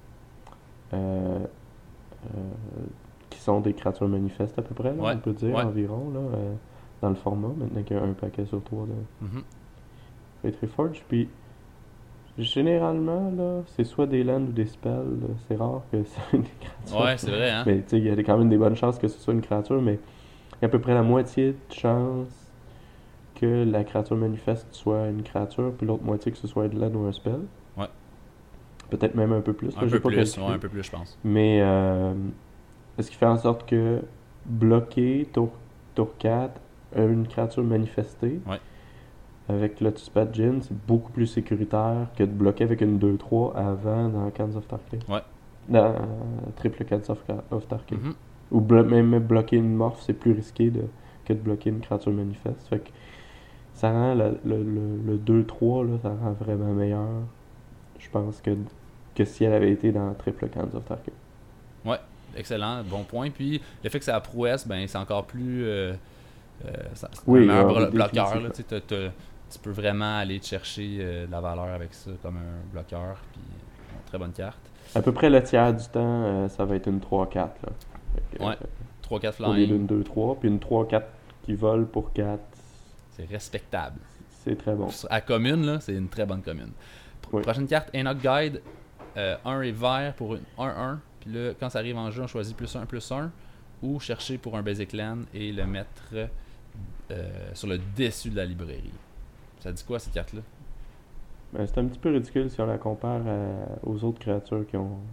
euh, euh, qui sont des créatures manifestes à peu près, là, Ouais, on peut dire ouais. environ, là, euh, dans le format, maintenant qu'il y a un paquet sur trois de Mhm. Fate Reforged. Puis, généralement, là, c'est soit des lands ou des spells. Là. C'est rare que ce soit des créatures. Ouais, c'est vrai, hein? Mais tu sais, il y a quand même des bonnes chances que ce soit une créature, mais il y a à peu près la moitié de chances que la créature manifeste soit une créature, puis l'autre moitié que ce soit un land ou un spell. Ouais. Peut-être même un peu plus. Un là, j'ai peu pas plus, calculé. ouais, un peu plus, je pense. Mais euh, ce qui fait en sorte que bloquer tour, tour quatre une créature manifestée Ouais. avec Lotus Path Jin, c'est beaucoup plus sécuritaire que de bloquer avec une deux trois avant dans Cans of Tarkir. Ouais. Dans euh, triple Cans of, of Tarkir. Mhm. Ou blo- même bloquer une morph, c'est plus risqué de, que de bloquer une créature manifeste. Fait que ça rend le, le, le, le deux trois, là, ça rend vraiment meilleur, je pense, que, que si elle avait été dans triple Cans of Tarkir. Ouais, excellent, bon point. Puis le fait que c'est à prouesse, ben c'est encore plus. Euh, euh, ça- c'est Oui, un meilleur ouais, blo- bloqueur. définitivement. Là, tu sais, t'as- t'as- tu peux vraiment aller te chercher euh, de la valeur avec ça comme un bloqueur. Puis, bon, très bonne carte. À peu près le tiers du temps, euh, ça va être une trois quatre. Là. Fait que, Ouais. trois quatre euh, au lieu flying, d'une deux trois, puis une trois quatre qui vole pour quatre, c'est respectable. c'est très bon. À commune, là, c'est une très bonne commune. Pro- Oui. Prochaine carte, Enoch Guide. Euh, un est vert pour une un un. Puis là, quand ça arrive en jeu, on choisit plus un, plus un. Ou chercher pour un basic land et le mettre euh, sur le dessus de la librairie. Ça dit quoi cette carte-là? Ben, c'est un petit peu ridicule si on la compare à- aux autres créatures qui ont,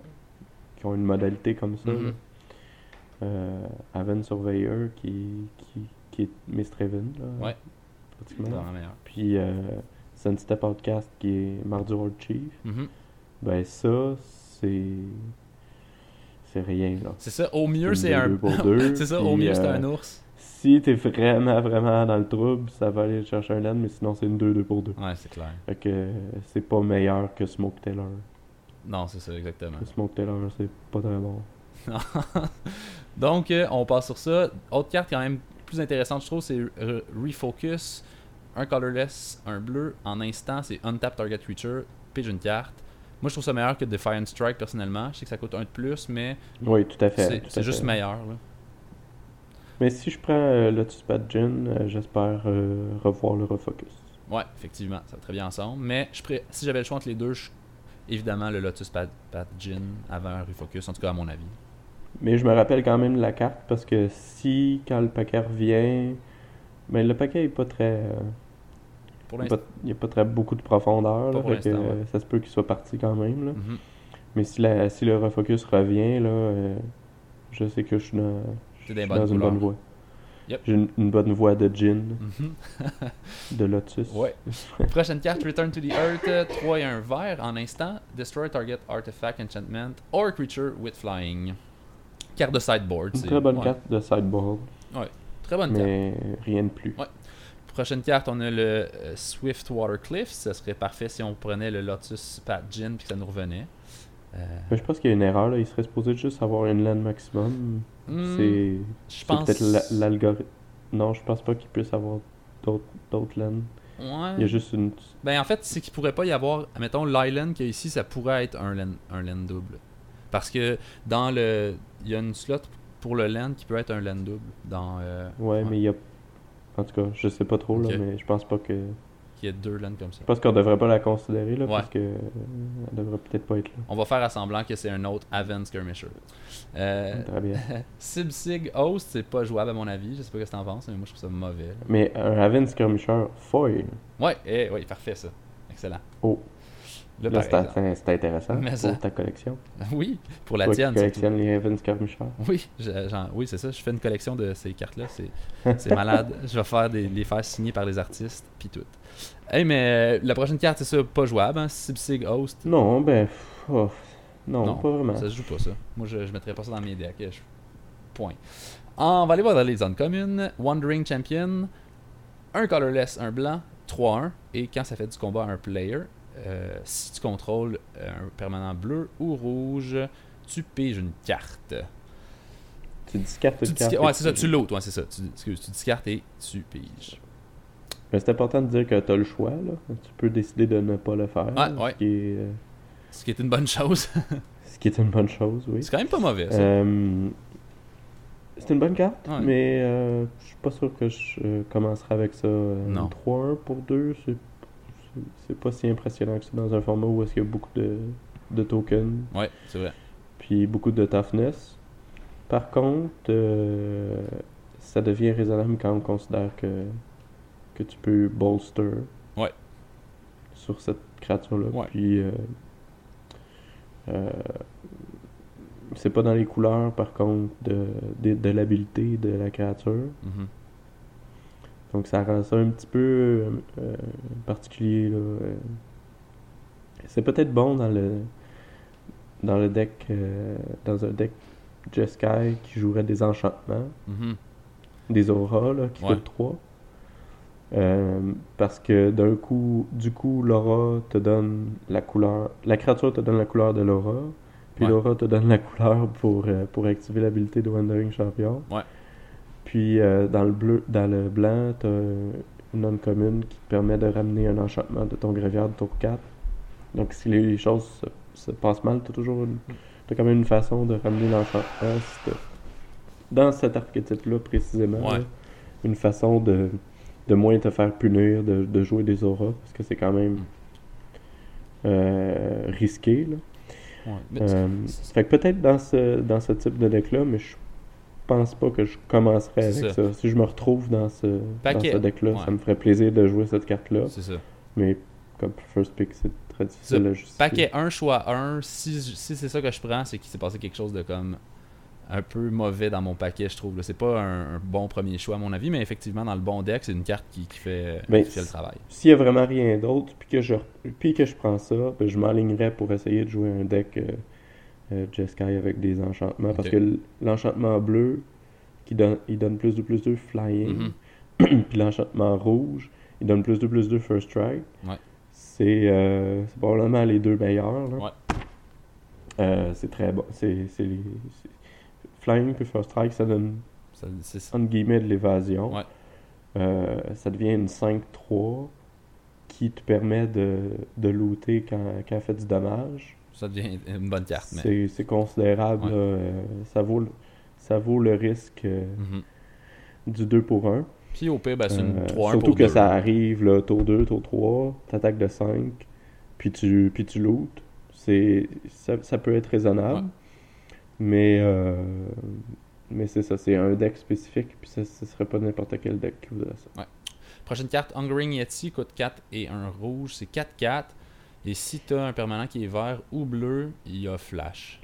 qui ont une modalité comme ça. Mhm. là. Euh, Aven Surveyor qui, qui, qui est Mistraven, là, Ouais. pratiquement. Vraiment meilleur. Puis euh, Sunstep Outcast qui est Mardu Horde Chief. Mhm. Ben ça, c'est. C'est rien, là. C'est ça, au mieux Une c'est deux un. deux pour deux, c'est ça, puis, au mieux c'est euh, un ours. Si t'es vraiment, vraiment dans le trouble, ça va aller chercher un land, mais sinon c'est une deux deux pour deux. Ouais, c'est clair. Fait que euh, c'est pas meilleur que Smoke Taylor. Non, c'est ça, exactement. Que Smoke Taylor, c'est pas très bon. Donc, euh, on passe sur ça. Autre carte quand même plus intéressante, je trouve, c'est Re- Refocus. Un colorless, un bleu. En instant, c'est Untap Target Creature. Pige une carte. Moi, je trouve ça meilleur que Defiant Strike, personnellement. Je sais que ça coûte un de plus, mais Oui, tout à fait. c'est, tout à c'est juste fait. meilleur. Là. Mais si je prends euh, Lotus Path Jin, euh, j'espère euh, revoir le refocus. Ouais, effectivement, ça va très bien ensemble. Mais je pré- si j'avais le choix entre les deux, je- évidemment, le Lotus Path, Path Jin avant un Refocus, en tout cas à mon avis. Mais je me rappelle quand même de la carte parce que si, quand le paquet revient, ben le paquet est pas très. euh, Pour il l'instant. n'y a pas très beaucoup de profondeur, Pas là, pour fait que, l'instant, euh, ça se peut qu'il soit parti quand même. Là. Mhm. Mais si, la, si le refocus revient, là, euh, je sais que je suis dans, je T'es suis dans les dans bonnes une bonne couleurs. voie. Yep. J'ai une, une bonne voie de Jin, Mhm. de Lotus. Ouais. Prochaine carte, Return to the Earth, trois et un vert en instant. Destroy target artifact, enchantment, or creature with flying. Carte de sideboard. Une c'est- très bonne ouais. carte de sideboard, Très bonne carte. mais rien de plus. Ouais. Prochaine carte, on a le euh, Swift Water Cliff. Ça serait parfait si on prenait le Lotus Path Jin puis que ça nous revenait. Euh, Mais je pense qu'il y a une erreur, là. Il serait supposé juste avoir une land maximum. hmm, C'est je c'est pense. peut-être la- l'algorithme. Non, je pense pas qu'il puisse avoir d'autres d'autres lands. Ouais. Il y a juste une. Ben en fait, c'est qu'il pourrait pas y avoir. Mettons, l'island qu'il y a ici, ça pourrait être un land, un land double. Parce que dans le. Il y a une slot pour le land qui peut être un land double. Dans, euh, Ouais, ouais. mais il y a. En tout cas, je sais pas trop, Ok. là, mais je pense pas que. Qu'il y ait deux lands comme ça. Je pense qu'on devrait pas la considérer, là, Ouais. parce que. euh, Elle devrait peut-être pas être là. On va faire à semblant que c'est un autre Aven Skirmisher. Euh, Très bien. Sib-Sig Host, c'est pas jouable à mon avis. Je sais pas ce que t'en penses, mais moi je trouve ça mauvais. là. Mais un Raven Skirmisher foil. Ouais, eh, ouais, parfait ça. Excellent. Oh, Là, là, par c'est exemple. c'est- c'est intéressant Mais pour ça- ta collection. Oui, pour la Toi qui tienne. surtout. collectionnes les Raven Skirmisher. Oui, je- j'en- oui, c'est ça. Je fais une collection de ces cartes-là. C'est, c'est malade. Je vais faire des, les faire signer par les artistes, puis tout. Hey, mais euh, la prochaine carte, c'est ça, pas jouable. Hein? Sib-Sig Host. Non, ben. pff, oh, non, Non, pas vraiment. ça se joue pas, ça. Moi, je, je mettrais pas ça dans mes decks. Je- Point. On va aller voir dans les zones communes. Wandering Champion. Un colorless, un blanc, trois un. Et quand ça fait du combat à un player, euh, si tu contrôles un permanent bleu ou rouge, tu piges une carte. Tu discartes Tu une dis- carte. ouais, et c'est ça, tu- tu l'autres, ouais, c'est ça. Tu, excuse, tu discartes et tu piges. Mais c'est important de dire que tu as le choix, là. Tu peux décider de ne pas le faire. Ah, ce, ouais. qui est, euh, Ce qui est une bonne chose. ce qui est une bonne chose, oui. C'est quand même pas mauvais, ça. Euh, c'est une bonne carte, Ouais. mais euh, je suis pas sûr que je euh, commencerai avec ça. Euh, Non. trois un pour deux, c'est c'est- c'est pas si impressionnant que ça dans un format où est-ce qu'il y a beaucoup de, de tokens, Ouais, c'est vrai. puis beaucoup de toughness. Par contre, euh, ça devient raisonnable quand on considère que, que tu peux bolster Ouais. sur cette créature-là. Ouais. Puis, euh, euh, c'est pas dans les couleurs, par contre, de, de, de l'habilité de la créature. Mhm. Donc, ça rend ça un petit peu euh, euh, particulier, là. Euh, C'est peut-être bon dans le dans le deck, euh, dans un deck Jeskai qui jouerait des enchantements, Mhm. des auras, là, qui Ouais. coûtent trois. Euh, parce que d'un coup, du coup, l'aura te donne la couleur. La créature te donne la couleur de l'aura. Puis Ouais. l'aura te donne la couleur pour, euh, pour activer l'habilité de Wandering Champion. Ouais. Puis euh, dans le bleu, dans le blanc, t'as une uncommon qui te permet de ramener un enchantement de ton graveyard de tour quatre. Donc si les choses se, se passent mal, t'as toujours une, t'as quand même une façon de ramener l'enchantement. Si t'as- dans cet archétype-là précisément, Ouais. là, une façon de, de moins te faire punir de, de jouer des auras, parce que c'est quand même euh, risqué. Là. Ouais. Mais Euh, c'est- fait que peut-être dans ce, dans ce type de deck-là, mais je pense pas que je commencerais C'est avec ça. ça. Si je me retrouve dans ce, dans Paquet. ce deck-là, Ouais. ça me ferait plaisir de jouer cette carte-là. c'est ça. Mais comme first pick, c'est très Ça, difficile à justifier. Paquet un, choix un. Si, si c'est ça que je prends, c'est qu'il s'est passé quelque chose de comme un peu mauvais dans mon paquet, je trouve. là. C'est pas un, un bon premier choix, à mon avis, mais effectivement, dans le bon deck, c'est une carte qui, qui fait, Ben, qui fait le travail. S'il y a vraiment rien d'autre, puis que je puis que je prends ça, ben, je m'alignerais pour essayer de jouer un deck euh, euh, Jeskai avec des enchantements. Parce Ok. que l- l'enchantement bleu, qui donne, il donne plus de plus deux flying, Mhm. puis l'enchantement rouge, il donne plus de plus deux first strike. Ouais. C'est euh, c'est probablement les deux meilleurs. Là. Ouais. Euh, c'est très bon. C'est c'est les c'est- flying puis first strike, ça donne Ça- c'est- entre guillemets de l'évasion. Ouais. Euh, ça devient une cinq trois qui te permet de, de looter quand, quand elle fait du dommage. Ça devient une bonne carte. Mais... C'est c'est considérable. Ouais. Là, euh, ça, vaut, le- ça vaut le risque euh, Mhm. du deux pour un. Puis au pire, ben, c'est une Euh, trois un surtout pour que deux. ça arrive là, tour deux, tour trois, t'attaques de cinq, puis tu, puis tu lootes. C'est, ça, ça peut être raisonnable. Ouais. Mais, euh, mais c'est ça, c'est un deck spécifique, puis ça, ce serait pas n'importe quel deck qui voudrait ça. Prochaine carte, Hungering Yeti, coûte quatre et un rouge. C'est quatre quatre. Et si tu as un permanent qui est vert ou bleu, il y a Flash.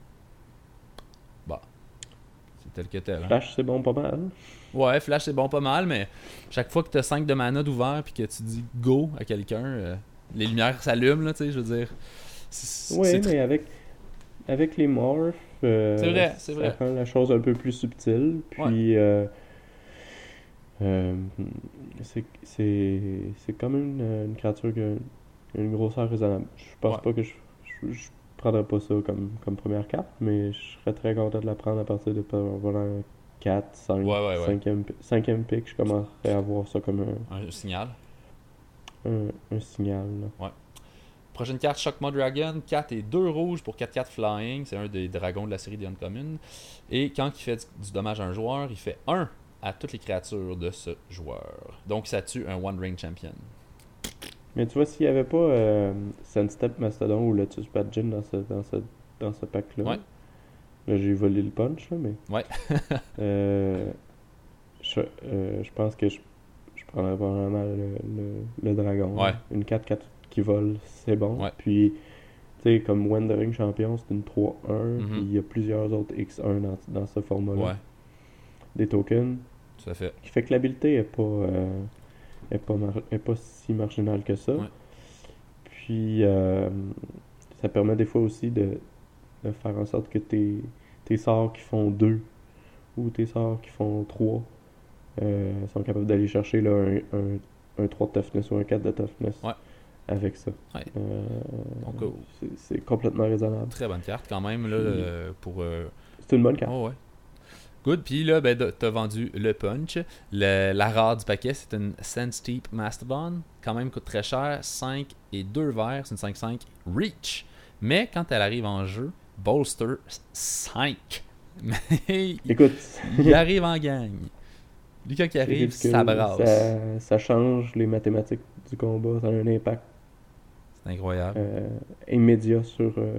Bah. C'est tel que tel. Hein? Flash, c'est bon pas mal. Ouais, Flash c'est bon pas mal, mais chaque fois que tu as cinq de mana d'ouvert puis que tu dis go à quelqu'un, euh, les lumières s'allument, là, tu sais, je veux dire. C'est, Oui, c'est mais avec, avec les morphs, euh, C'est vrai, c'est ça vrai. rend la chose un peu plus subtile. Puis, euh, euh, c'est, c'est, c'est quand même une, une créature qui a une, une grosseur raisonnable. Je pense Ouais. pas que je, je, je prendrais pas ça comme, comme première carte, mais je serais très content de la prendre à partir de voilà, quatre, cinq, Ouais, ouais, ouais. cinquième, pi- cinquième pick. Je commencerais à voir ça comme un, un signal. un, un signal. là. Prochaine carte, Shockma Dragon, quatre et deux rouges pour quatre quatre flying. C'est un des dragons de la série des Uncommon. Et quand il fait du dommage à un joueur, il fait un à toutes les créatures de ce joueur. Donc ça tue un One Ring Champion. Mais tu vois, s'il n'y avait pas euh, Sunstep Mastodon ou Lotus Badgin dans ce, dans ce, dans ce pack-là, Ouais. là j'ai volé le punch, là, mais. Ouais. euh, je, euh, je pense que je, je prendrais probablement le, le, le dragon. Ouais. Une quatre quatre qui vole, c'est bon. Ouais. Puis, tu sais, comme Wandering Champion, c'est une trois un, Mhm. puis il y a plusieurs autres X un dans, dans ce format-là. Ouais, Des tokens. tout à fait. Qui fait que l'habileté est pas, euh, est pas, mar- est pas si marginale que ça. Ouais. Puis, euh, ça permet des fois aussi de, de faire en sorte que tes, tes sorts qui font deux ou tes sorts qui font trois euh, sont capables d'aller chercher là, un, un, un trois de toughness ou un quatre de toughness Ouais. avec ça. Ouais. Euh, Donc, euh, c'est, c'est complètement raisonnable. Très bonne carte quand même là, Puis- euh, pour... euh, C'est une bonne carte. Oh ouais. Good. Puis là, ben, d- t'as vendu le punch. Le- la rare du paquet, c'est une Sandsteep Mastodon. Quand même, coûte très cher. cinq et deux verts. C'est une cinq cinq Reach. Mais quand elle arrive en jeu, Bolster cinq. Mais il, Écoute, il arrive en gang. Lui, quand il c'est arrive, ridicule. ça brasse. Ça, ça change les mathématiques du combat. Ça a un impact C'est incroyable. euh, immédiat sur, euh,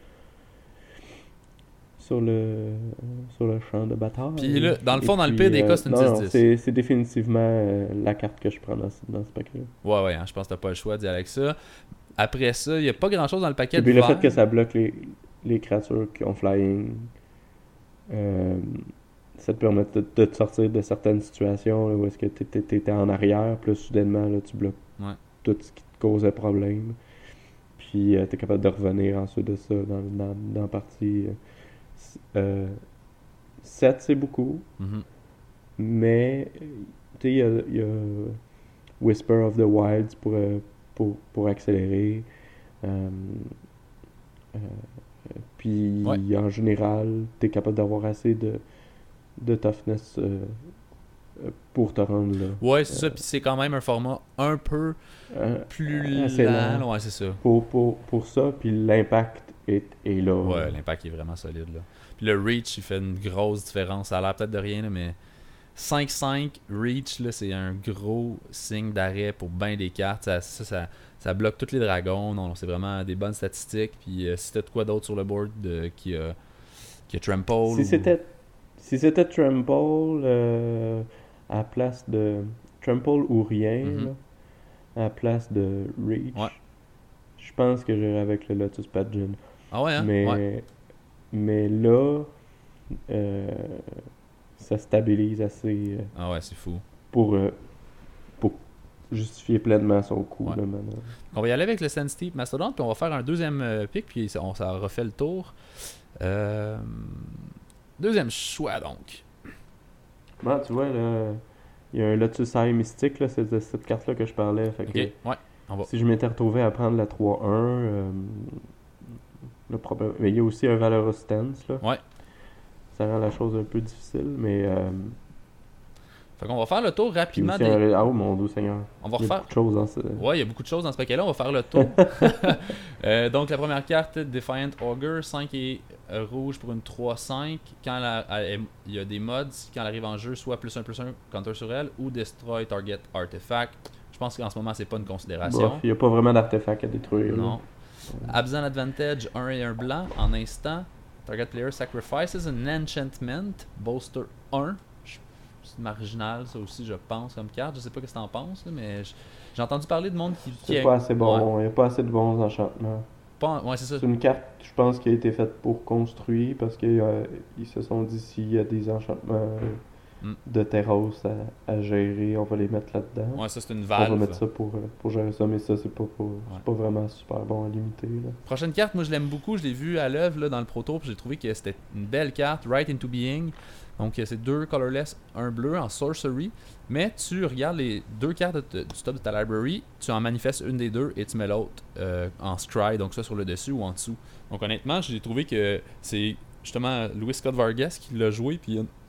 sur, le, sur le champ de bataille. Puis là, dans le fond, Et dans le puis, pire des euh, cas, c'est une non, non, dix dix. c'est, c'est définitivement euh, la carte que je prends dans, ce- dans ce paquet-là. Ouais, ouais, hein, je pense que t'as pas le choix d'y aller avec ça. Après ça, il n'y a pas grand chose dans le paquet Et de puis le verts. fait que ça bloque les, les créatures qui ont flying, euh, ça te permet de, de te sortir de certaines situations là, où est-ce que tu étais en arrière, puis là, soudainement, là, tu bloques Ouais. tout ce qui te causait problème. Puis tu es capable de revenir ensuite de ça dans, dans, dans la partie. Euh, sept, c'est beaucoup, Mhm. mais tu sais, il y a, il y a Whisper of the Wilds pour, euh, pour, pour accélérer. Euh, euh, puis Ouais. en général, tu es capable d'avoir assez de, de toughness euh, euh, pour te rendre là. Ouais, c'est ça. Puis c'est quand même un format un peu Euh, plus assez lent. lent. Ouais, c'est ça. Pour, pour, pour ça, puis l'impact est, est là. Ouais, l'impact est vraiment solide. Là. Puis le reach, il fait une grosse différence. Ça a l'air peut-être de rien, là, mais cinq cinq reach, là, c'est un gros signe d'arrêt pour bien des cartes. Ça, ça, ça, ça bloque tous les dragons. Non, non, c'est vraiment des bonnes statistiques. Puis euh, si t'as de quoi d'autre sur le board de, qui, a, qui a trample. Si ou- c'était si c'était Trample euh, à la place de Trample ou rien, Mhm. là, à la place de Reach, Ouais. je pense que j'irais avec le Lotus Badgin. Ah ouais, hein? mais, Ouais. mais là, euh, ça stabilise assez euh, Ah ouais, c'est fou. pour, euh, pour justifier pleinement son coup. Ouais. Là, maintenant. On va y aller avec le Sandsteep Mastodon, puis on va faire un deuxième euh, pick, puis ça, on, ça refait le tour. Euh, Deuxième choix, donc. Bon, tu vois, là, il y a un Lotus Eye mystique, là, c'est de cette carte-là que je parlais. Fait Ok, que, ouais, on va. si je m'étais retrouvé à prendre la trois un, euh, le problème... mais il y a aussi un Valorous Stance, là. Ouais. Ça rend la chose un peu difficile, mais... Euh, Fait qu'on va faire le tour puis rapidement. aussi Des... un... Ah, oh mon Dieu Seigneur. On va Il y a refaire. beaucoup de choses dans ce... Ouais, il y a beaucoup de choses dans ce paquet-là. On va faire le tour. Euh, donc, la première carte, Defiant Augur, cinq et euh, rouge pour une trois cinq. Quand la- elle- il y a des mods, quand elle arrive en jeu, soit plus un plus un counter sur elle ou Destroy Target Artifact. Je pense qu'en ce moment, c'est pas une considération. Bof, il n'y a pas vraiment d'artefact à détruire. là. Non. Absent Advantage, un et un blanc en instant. Target player sacrifices an enchantment. Bolster un. Je- C'est marginal, ça aussi, je pense, comme carte. Je sais pas ce que t'en penses, là, mais je- j'ai entendu parler de monde qui. qui C'est a- pas assez Ouais, bon. Il n'y a pas assez de bons enchantements. pas- ouais, c'est ça. C'est une carte, je pense, qui a été faite pour construire parce qu'ils se sont dit s'il y a des enchantements Mm. de terrasse à, à gérer, on va les mettre là-dedans. Ouais, ça, c'est une on va valve. mettre ça pour, euh, pour gérer ça, mais ça, c'est pas, pour- c'est Ouais. pas vraiment super bon à limiter. Là. Prochaine carte, moi je l'aime beaucoup, je l'ai vu à l'œuvre là, dans le proto, puis j'ai trouvé que c'était une belle carte, Right into Being. Donc euh, c'est deux colorless, un bleu en sorcery, mais tu regardes les deux cartes de- du top de ta library, tu en manifestes une des deux et tu mets l'autre euh, en scry, donc ça sur le dessus ou en dessous. Donc honnêtement, j'ai trouvé que c'est justement Louis Scott Vargas qui l'a joué, puis il y a une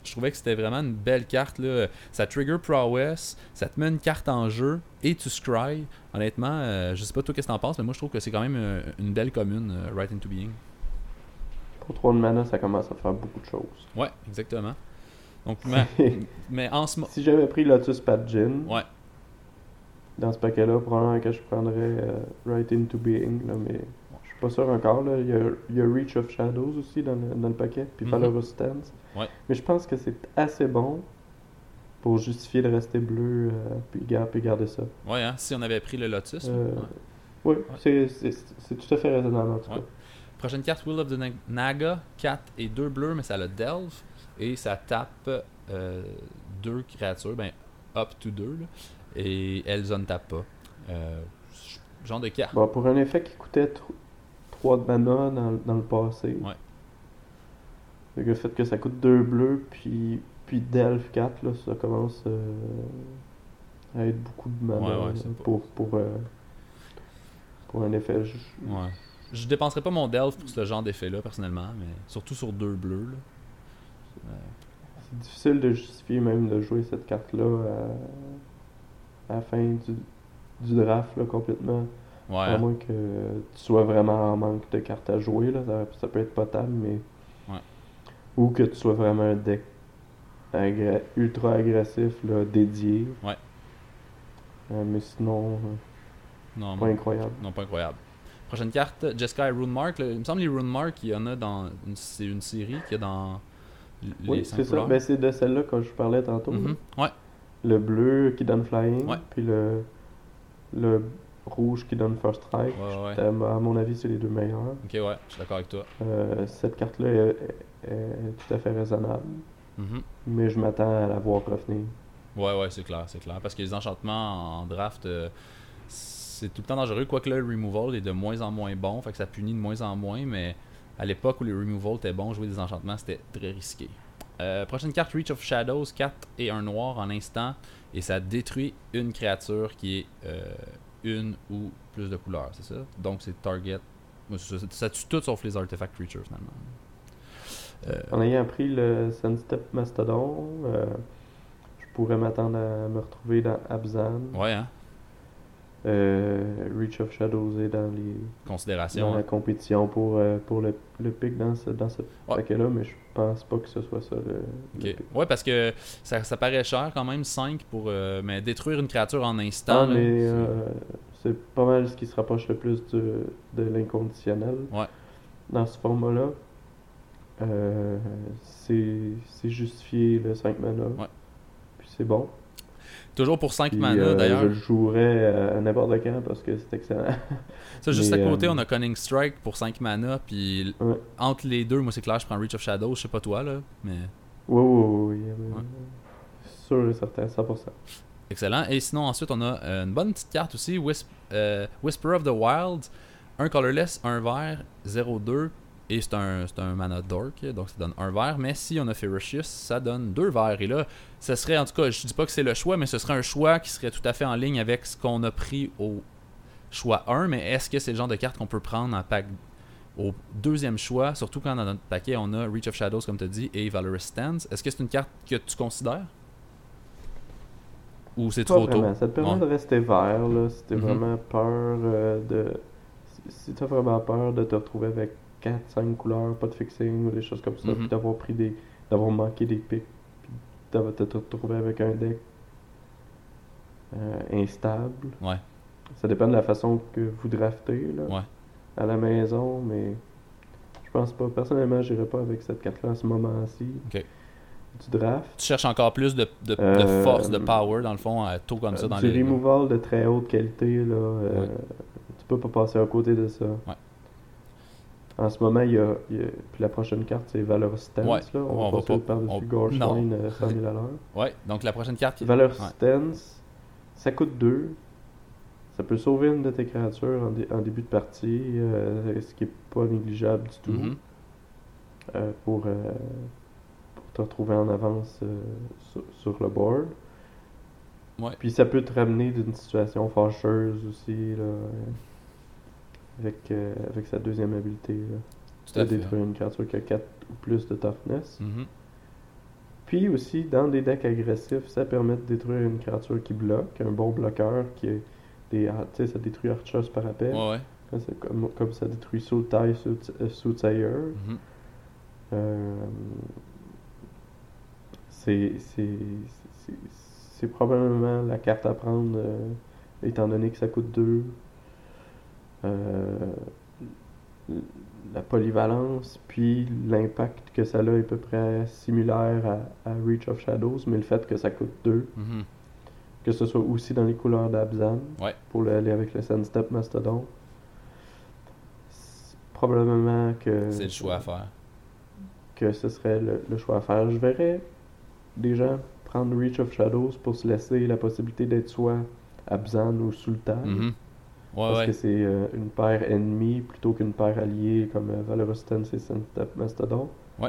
Je trouvais que c'était vraiment une belle carte. Là. Ça trigger prowess, ça te met une carte en jeu et tu scry. Honnêtement, euh, je sais pas toi qu'est-ce que t'en penses, mais moi je trouve que c'est quand même euh, une belle commune, euh, Right into Being. Pour trois de mana, ça commence à faire beaucoup de choses. Ouais, exactement. Donc, mais, mais en ce moment. Si j'avais pris Lotus Padjin, Ouais. dans ce paquet-là, probablement que je prendrais euh, Right into Being, là, mais je suis pas sûr encore. Là. Il, y a, il y a Reach of Shadows aussi dans le, dans le paquet, puis Mhm. Valorous Stance. Ouais. Mais je pense que c'est assez bon pour justifier de rester bleu, euh, puis, gar- puis garder ça. Ouais, hein, si on avait pris le Lotus. Euh, ouais. Oui, c'est, c'est, c'est tout à fait raisonnable en tout Ouais. cas. Prochaine carte, Will of the Na- Naga, quatre et deux bleus, mais ça a le Delve. Et ça tape euh, deux créatures, ben up to deux, là, et Elza ne tape pas. Euh, genre de carte. Bon, pour un effet qui coûtait trois de mana dans, dans le passé, Ouais. le fait que ça coûte deux bleus, puis, puis Delph quatre, là, ça commence euh, à être beaucoup de mana Ouais, ouais, là, c'est pas- pour, pour, euh, pour un effet. Je- Ouais. Je dépenserais pas mon Delve pour ce genre d'effet-là, personnellement, mais surtout sur deux bleus. Là. Euh, C'est difficile de justifier même de jouer cette carte-là à, à la fin du, du draft là, complètement. ouais. À hein. moins que tu sois vraiment en manque de cartes à jouer, là, ça, ça peut être potable, mais. Ouais. Ou que tu sois vraiment un deck agra- ultra agressif, là, dédié. Ouais. Euh, mais sinon, euh, Non, pas non, incroyable. non, pas incroyable. Prochaine carte, Jeskai Runemark. Là, il me semble que les Runemark, il y en a dans. Une, c'est une série qu'il y a dans l- les Oui, cinq c'est ça. couleurs. Ben, c'est de celle-là que je parlais tantôt. là. Mhm. Ouais. Le bleu qui donne flying, Ouais. puis le, le rouge qui donne first strike. Ouais, ouais. Euh, À mon avis, c'est les deux meilleurs. Ok, ouais, je suis d'accord avec toi. Euh, cette carte-là est, est- est tout à fait raisonnable, Mhm. mais je m'attends à la voir revenir. Ouais, ouais, c'est clair, c'est clair. Parce que les enchantements en draft, euh, c'est tout le temps dangereux. Quoique là, le removal est de moins en moins bon, fait que ça punit de moins en moins, mais à l'époque où les removal étaient bons, jouer des enchantements, c'était très risqué. Euh, prochaine carte, Reach of Shadows, quatre et un noir en instant, et ça détruit une créature qui est euh, une ou plus de couleurs, c'est ça? Donc c'est target. Ouais, c'est ça, ça tue tout sauf les artefact creatures finalement. Euh, En ayant pris le Sunstep Mastodon, euh, je pourrais m'attendre à me retrouver dans Abzan. ouais, hein? Euh, Reach of Shadows est dans, les, Considération. dans la hein. compétition pour, euh, pour le, le pick dans ce, dans ce Ouais. paquet-là, mais je pense pas que ce soit ça le, le Ok. pick. Ouais, parce que ça, ça paraît cher quand même, cinq pour. euh, mais détruire une créature en instant. Ah, là, mais c'est- euh, c'est pas mal ce qui se rapproche le plus du- de l'inconditionnel Ouais. dans ce format-là. Euh, c'est c'est justifié le cinq mana. Ouais. Puis c'est bon. Toujours pour cinq Puis, mana euh, d'ailleurs. je le jouerais à n'importe quand parce que c'est excellent. Ça, juste mais, à côté, euh, on a Cunning Strike pour cinq mana. Puis Ouais. entre les deux, moi c'est clair, je prends Reach of Shadows. Je sais pas toi, là. Mais Oui, oui, oui. oui, Ouais. Sûr et certain, cent pour cent. excellent. Et sinon, ensuite, on a euh, une bonne petite carte aussi Wisp- euh, Whisper of the Wild. Un colorless, un vert, zéro deux. Et c'est un, c'est un mana dork, donc ça donne un vert. Mais si on a Ferocious, ça donne deux verts. Et là, ce serait, en tout cas, je dis pas que c'est le choix, mais ce serait un choix qui serait tout à fait en ligne avec ce qu'on a pris au choix un. Mais est-ce que c'est le genre de carte qu'on peut prendre en pack au deuxième choix, surtout quand dans notre paquet on a Reach of Shadows, comme tu as dit, et Valorous Stance? Est-ce que c'est une carte que tu considères? Ou c'est Pas trop tôt? vraiment. Ça te permet Ouais. de rester vert, là, si t'as Mhm. vraiment peur euh, de... Si, si t'as vraiment peur de te retrouver avec quatre cinq couleurs, pas de fixing ou des choses comme ça, Mhm. puis d'avoir pris des... d'avoir manqué des pics, puis d'avoir te te retrouver avec un deck euh, instable. Ouais, Ça dépend de la façon que vous draftez, là, ouais. à la maison, mais je pense pas. Personnellement, j'irais pas avec cette carte-là à ce moment-ci Ok. du draft. Tu cherches encore plus de, de, de Euh, force, de power, dans le fond, à tôt comme ça Euh, dans du les... removal de très haute qualité, là, euh, Ouais. tu peux pas passer à côté de ça. Ouais. En ce moment, il y a, il y a- puis la prochaine carte, c'est Valor Stance. Ouais. Là. On, On va va passer pas- par-dessus on- Gorshwine euh, cent mille à l'heure. Ouais, donc la prochaine carte... Valor Ouais. Stance, ça coûte deux. Ça peut sauver une de tes créatures en, dé- en début de partie, euh, ce qui est pas négligeable du tout. Mhm. euh, pour, euh, pour te retrouver en avance euh, sur, sur le board. Ouais. Puis ça peut te ramener d'une situation fâcheuse aussi, là, euh, avec, euh, avec sa deuxième habilité. Là. Tout à De fait. détruire une créature qui a quatre ou plus de toughness. Mhm. Puis aussi, dans des decks agressifs, ça permet de détruire une créature qui bloque, un bon bloqueur qui est des, ah, tu sais, ça détruit Archers par appel. Ouais, ouais. C'est comme, comme ça détruit Sultai, Soothsayer. Mhm. Euh, c'est, c'est, c'est, c'est probablement la carte à prendre, euh, étant donné que ça coûte deux. Euh, la polyvalence, puis l'impact que ça a est à peu près similaire à, à Reach of Shadows, mais le fait que ça coûte deux, Mhm. que ce soit aussi dans les couleurs d'Abzan, Ouais. pour le- aller avec le Sandstep Mastodon, c'est probablement que, C'est le choix à faire. que ce serait le, le choix à faire. Je verrais des gens prendre Reach of Shadows pour se laisser la possibilité d'être soit Abzan ou Sultan. Mhm. Ouais, Parce ouais. que c'est euh, une paire ennemie plutôt qu'une paire alliée comme euh, Valorous Stance et Sandstep Mastodon. Ouais.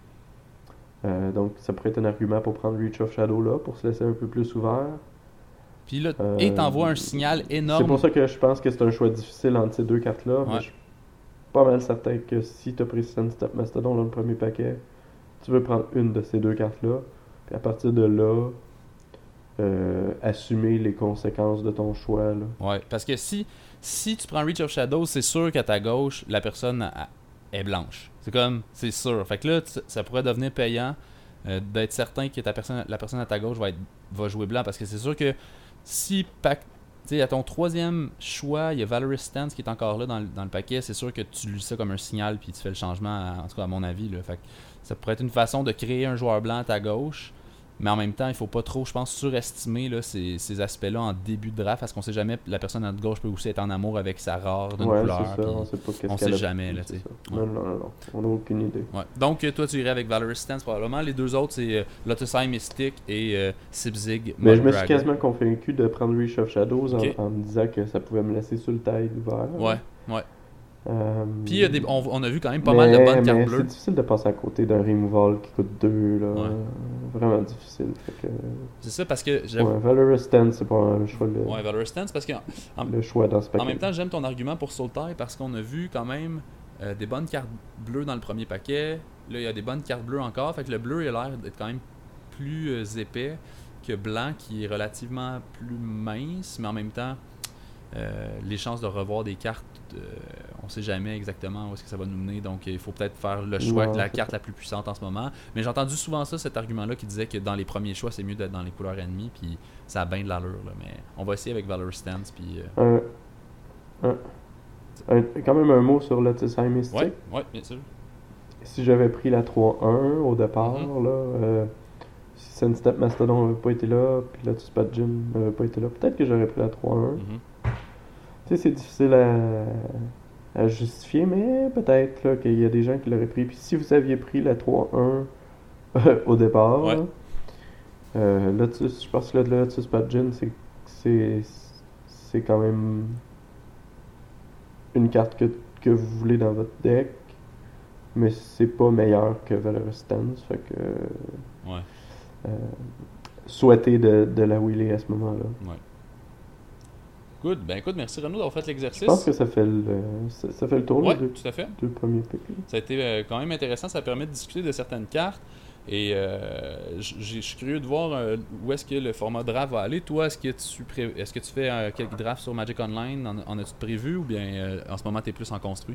Euh, donc ça pourrait être un argument pour prendre Reach of Shadow là, pour se laisser un peu plus ouvert. Puis là, Euh, et t'envoies un signal énorme. C'est pour ça que je pense que c'est un choix difficile entre ces deux cartes-là. Mais Ouais. je suis pas mal certain que si tu as pris Sandstep Mastodon dans le premier paquet, tu veux prendre une de ces deux cartes-là. Puis à partir de là, euh, assumer les conséquences de ton choix. Là. Ouais, parce que si, si tu prends Reach of Shadows, c'est sûr qu'à ta gauche, la personne a- est blanche. C'est comme, c'est sûr. Fait que là, tu- ça pourrait devenir payant euh, d'être certain que ta personne, la personne à ta gauche va, être, va jouer blanc. Parce que c'est sûr que si, pac- tu sais, à ton troisième choix, il y a Valorous Stance qui est encore là dans, le- dans le paquet, c'est sûr que tu lis ça comme un signal puis tu fais le changement, à- en tout cas à mon avis. Là. Fait que ça pourrait être une façon de créer un joueur blanc à ta gauche. Mais en même temps, il faut pas trop, je pense, surestimer là, ces, ces aspects-là en début de draft, parce qu'on sait jamais, la personne à notre gauche peut aussi être en amour avec sa rare d'une Ouais, couleur. c'est ça. puis On sait pas qu'est-ce on qu'elle sait a- jamais, là, c'est tu sais. ça. Non, non, non, non. On n'a aucune idée. Ouais. Donc, euh, toi, tu irais avec Valorous Stance probablement. Les deux autres, c'est euh, Lotus Eye Mystic et euh, Sipzig Mais je me suis Mondragon. quasiment convaincu de prendre Reach of Shadows en, Ok. en me disant que ça pouvait me laisser sur le taille ouvert. Ouais, ouais. Euh, Puis, il y a des, on, on a vu quand même pas mais- mal de bonnes cartes mais bleues. c'est difficile de passer à côté d'un removal qui coûte deux. Là. Ouais. Vraiment difficile. Fait que, C'est ça, parce que j'avoue. ouais, Valorous Stance, c'est pas le choix, le, Ouais, Valorous Stance, parce que en, le choix dans ce paquet. en même temps, j'aime ton argument pour Sultai, parce qu'on a vu quand même euh, des bonnes cartes bleues dans le premier paquet. Là, il y a des bonnes cartes bleues encore. Fait que le bleu, il a l'air d'être quand même plus euh, épais que blanc, qui est relativement plus mince, mais en même temps, euh, les chances de revoir des cartes, euh, on sait jamais exactement où est-ce que ça va nous mener. Donc, euh, il faut peut-être faire le choix Non, de la c'est carte ça. la plus puissante en ce moment. Mais j'ai entendu souvent ça, cet argument-là, qui disait que dans les premiers choix, c'est mieux d'être dans les couleurs ennemies, puis ça a bien de l'allure. Là. Mais on va essayer avec Valorous Stance, puis... euh, Un, un, un- quand même un mot sur Lotus Eye Mystic. Ouais, ouais, bien sûr. Si j'avais pris la trois un au départ, Mhm. là, euh, si Sandstep Mastodon n'avait pas été là, puis Lotus Badgin n'avait pas été là, peut-être que j'aurais pris la trois un. Mhm. Tu sais, c'est difficile à, à justifier, mais peut-être là, qu'il y a des gens qui l'auraient pris. Puis si vous aviez pris la trois un euh, au départ, Ouais. là, euh, Lotus, je pense que le Lotus Badgin, c'est, c'est, c'est quand même une carte que, que vous voulez dans votre deck, mais c'est pas meilleur que Valorous Stance, fait que Ouais, euh, souhaitez de, de la wheeler à ce moment-là. ouais. Good. Ben écoute, merci Renaud d'avoir fait l'exercice. Je pense que ça fait le, ça, ça fait le tour, Ouais, les deux, tout à fait. deux premiers picks. là. Ça a été euh, quand même intéressant, ça permet de discuter de certaines cartes. Et euh, j- j'ai- je suis curieux de voir euh, où est-ce que le format draft va aller. Toi, est-ce que tu pré- est-ce que tu fais euh, quelques drafts sur Magic Online? En, en as-tu prévu ou bien euh, en ce moment tu es plus en construit?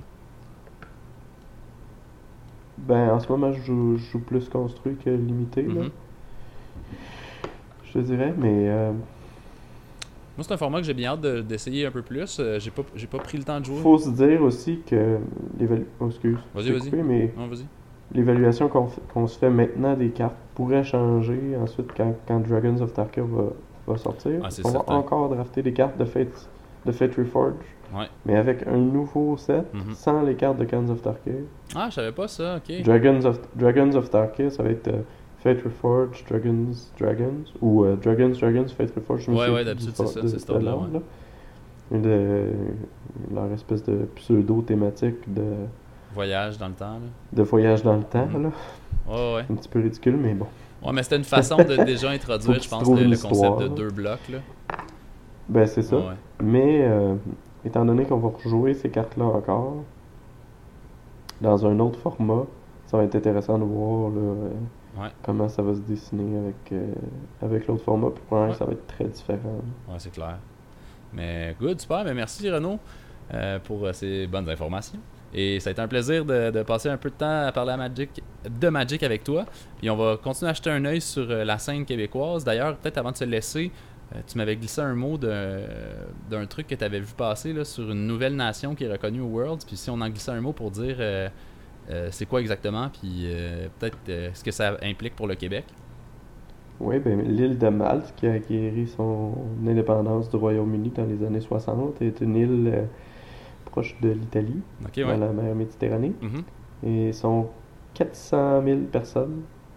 Ben, en ce moment, je joue, je joue plus construit que limité, là. Mhm. Je te dirais, mais euh, Moi, c'est un format que j'ai bien hâte de- d'essayer un peu plus. Euh, j'ai pas, j'ai pas pris le temps de jouer. faut se dire aussi que l'évalu... Oh, excuse, Vas-y, je t'ai vas-y. coupé, mais Non, vas-y. l'évaluation qu'on, f- qu'on se fait maintenant des cartes pourrait changer ensuite quand, quand Dragons of Tarkir va, va sortir. Ah, c'est On certain. va encore drafter des cartes de Fate, de Fate Reforged, Ouais. mais avec un nouveau set, Mhm. sans les cartes de Dragons of Tarkir. Ah, je savais pas ça, ok. Dragons of, Dragons of Tarkir, ça va être euh, Fate Reforged, Dragons, Dragons, ou euh, Dragons, Dragons, Fate Reforged. je me Ouais, souviens ouais, plus d'habitude, du c'est for- ça, de- c'est cet de ordre-là, l'ordre, ouais. là. De, leur espèce de pseudo-thématique de, Voyage dans le temps, là. de voyage dans le temps, Mhm. là. Ouais, ouais. Un petit peu ridicule, mais bon. Ouais, mais c'était une façon de déjà Faut introduire, que je tu pense, trouves le, une le concept histoire, de là. deux blocs, là. Ben, c'est ça. Ouais, ouais. Mais, euh, étant donné qu'on va rejouer ces cartes-là encore, dans un autre format, ça va être intéressant de voir, là, euh, Ouais. comment ça va se dessiner avec, euh, avec l'autre format. Puis pour l'instant, Ouais. ça va être très différent. Ouais, c'est clair. Mais good, super. Mais merci Renaud euh, pour euh, ces bonnes informations. Et ça a été un plaisir de, de passer un peu de temps à parler à Magic, de Magic avec toi. Puis on va continuer à jeter un œil sur euh, la scène québécoise. D'ailleurs, peut-être avant de se laisser, euh, tu m'avais glissé un mot d'un, d'un truc que tu avais vu passer là, sur une nouvelle nation qui est reconnue au Worlds. Puis si on en glissait un mot pour dire euh, euh, c'est quoi exactement, puis euh, peut-être euh, ce que ça implique pour le Québec. Oui, ben, l'île de Malte, qui a acquis son indépendance du Royaume-Uni dans les années soixante, est une île euh, proche de l'Italie, Ok, dans ouais. la mer Méditerranée. Mhm. Et ils sont quatre cent mille personnes.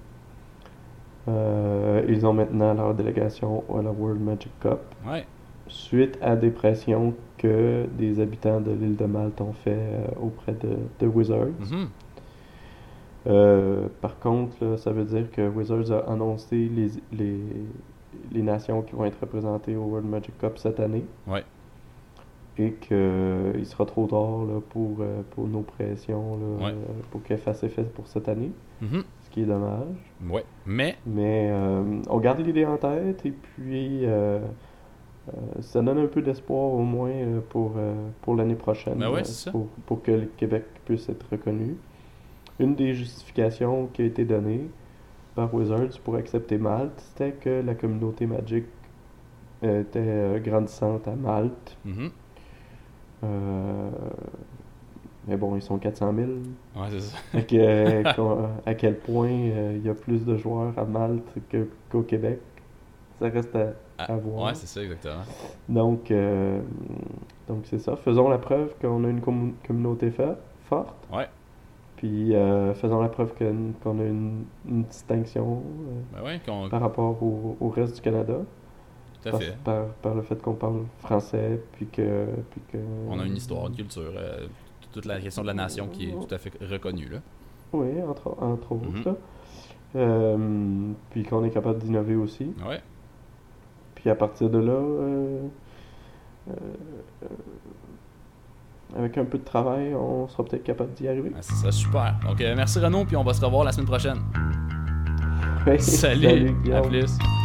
Euh, ils ont maintenant leur délégation à la World Magic Cup, Ouais. suite à des pressions que des habitants de l'île de Malte ont fait euh, auprès de, de Wizards. Mhm. Euh, par contre, là, ça veut dire que Wizards a annoncé les, les, les nations qui vont être représentées au World Magic Cup cette année. Ouais. Et qu'il sera trop tard là, pour, euh, pour nos pressions, là, Ouais. euh, pour qu'elle fasse effet pour cette année, Mhm. ce qui est dommage. Ouais. Mais, Mais euh, on garde l'idée en tête et puis euh, euh, ça donne un peu d'espoir au moins euh, pour, euh, pour l'année prochaine, ben ouais, euh, c'est ça. pour, pour que le Québec puisse être reconnu. Une des justifications qui a été donnée par Wizards pour accepter Malte, c'était que la communauté Magic euh, était euh, grandissante à Malte. Mhm. Euh, mais bon, ils sont quatre cent mille. Ouais, c'est ça. Fait que, euh, qu'on- à quel point euh, il y a plus de joueurs à Malte que- qu'au Québec, ça reste à, Ah, à voir. ouais, c'est ça, exactement. Donc, euh, donc c'est ça. Faisons la preuve qu'on a une commu- communauté fa- forte. Ouais. Puis euh, faisons la preuve que- qu'on a une, une distinction euh, Ben ouais, qu'on... par rapport au, au reste du Canada. tout à Par, fait. par, par le fait qu'on parle français, puis que, puis que... On a une histoire, une culture, euh, toute la question de la nation qui est tout à fait reconnue, là. Oui, entre, entre autres. Mhm. là. Euh, puis qu'on est capable d'innover aussi. Ouais. Puis à partir de là, euh, euh, euh, avec un peu de travail, on sera peut-être capable d'y arriver. Ben, c'est ça, super. Donc, euh, merci Renaud, puis on va se revoir la semaine prochaine. Ouais, Salut, à Guillaume. plus.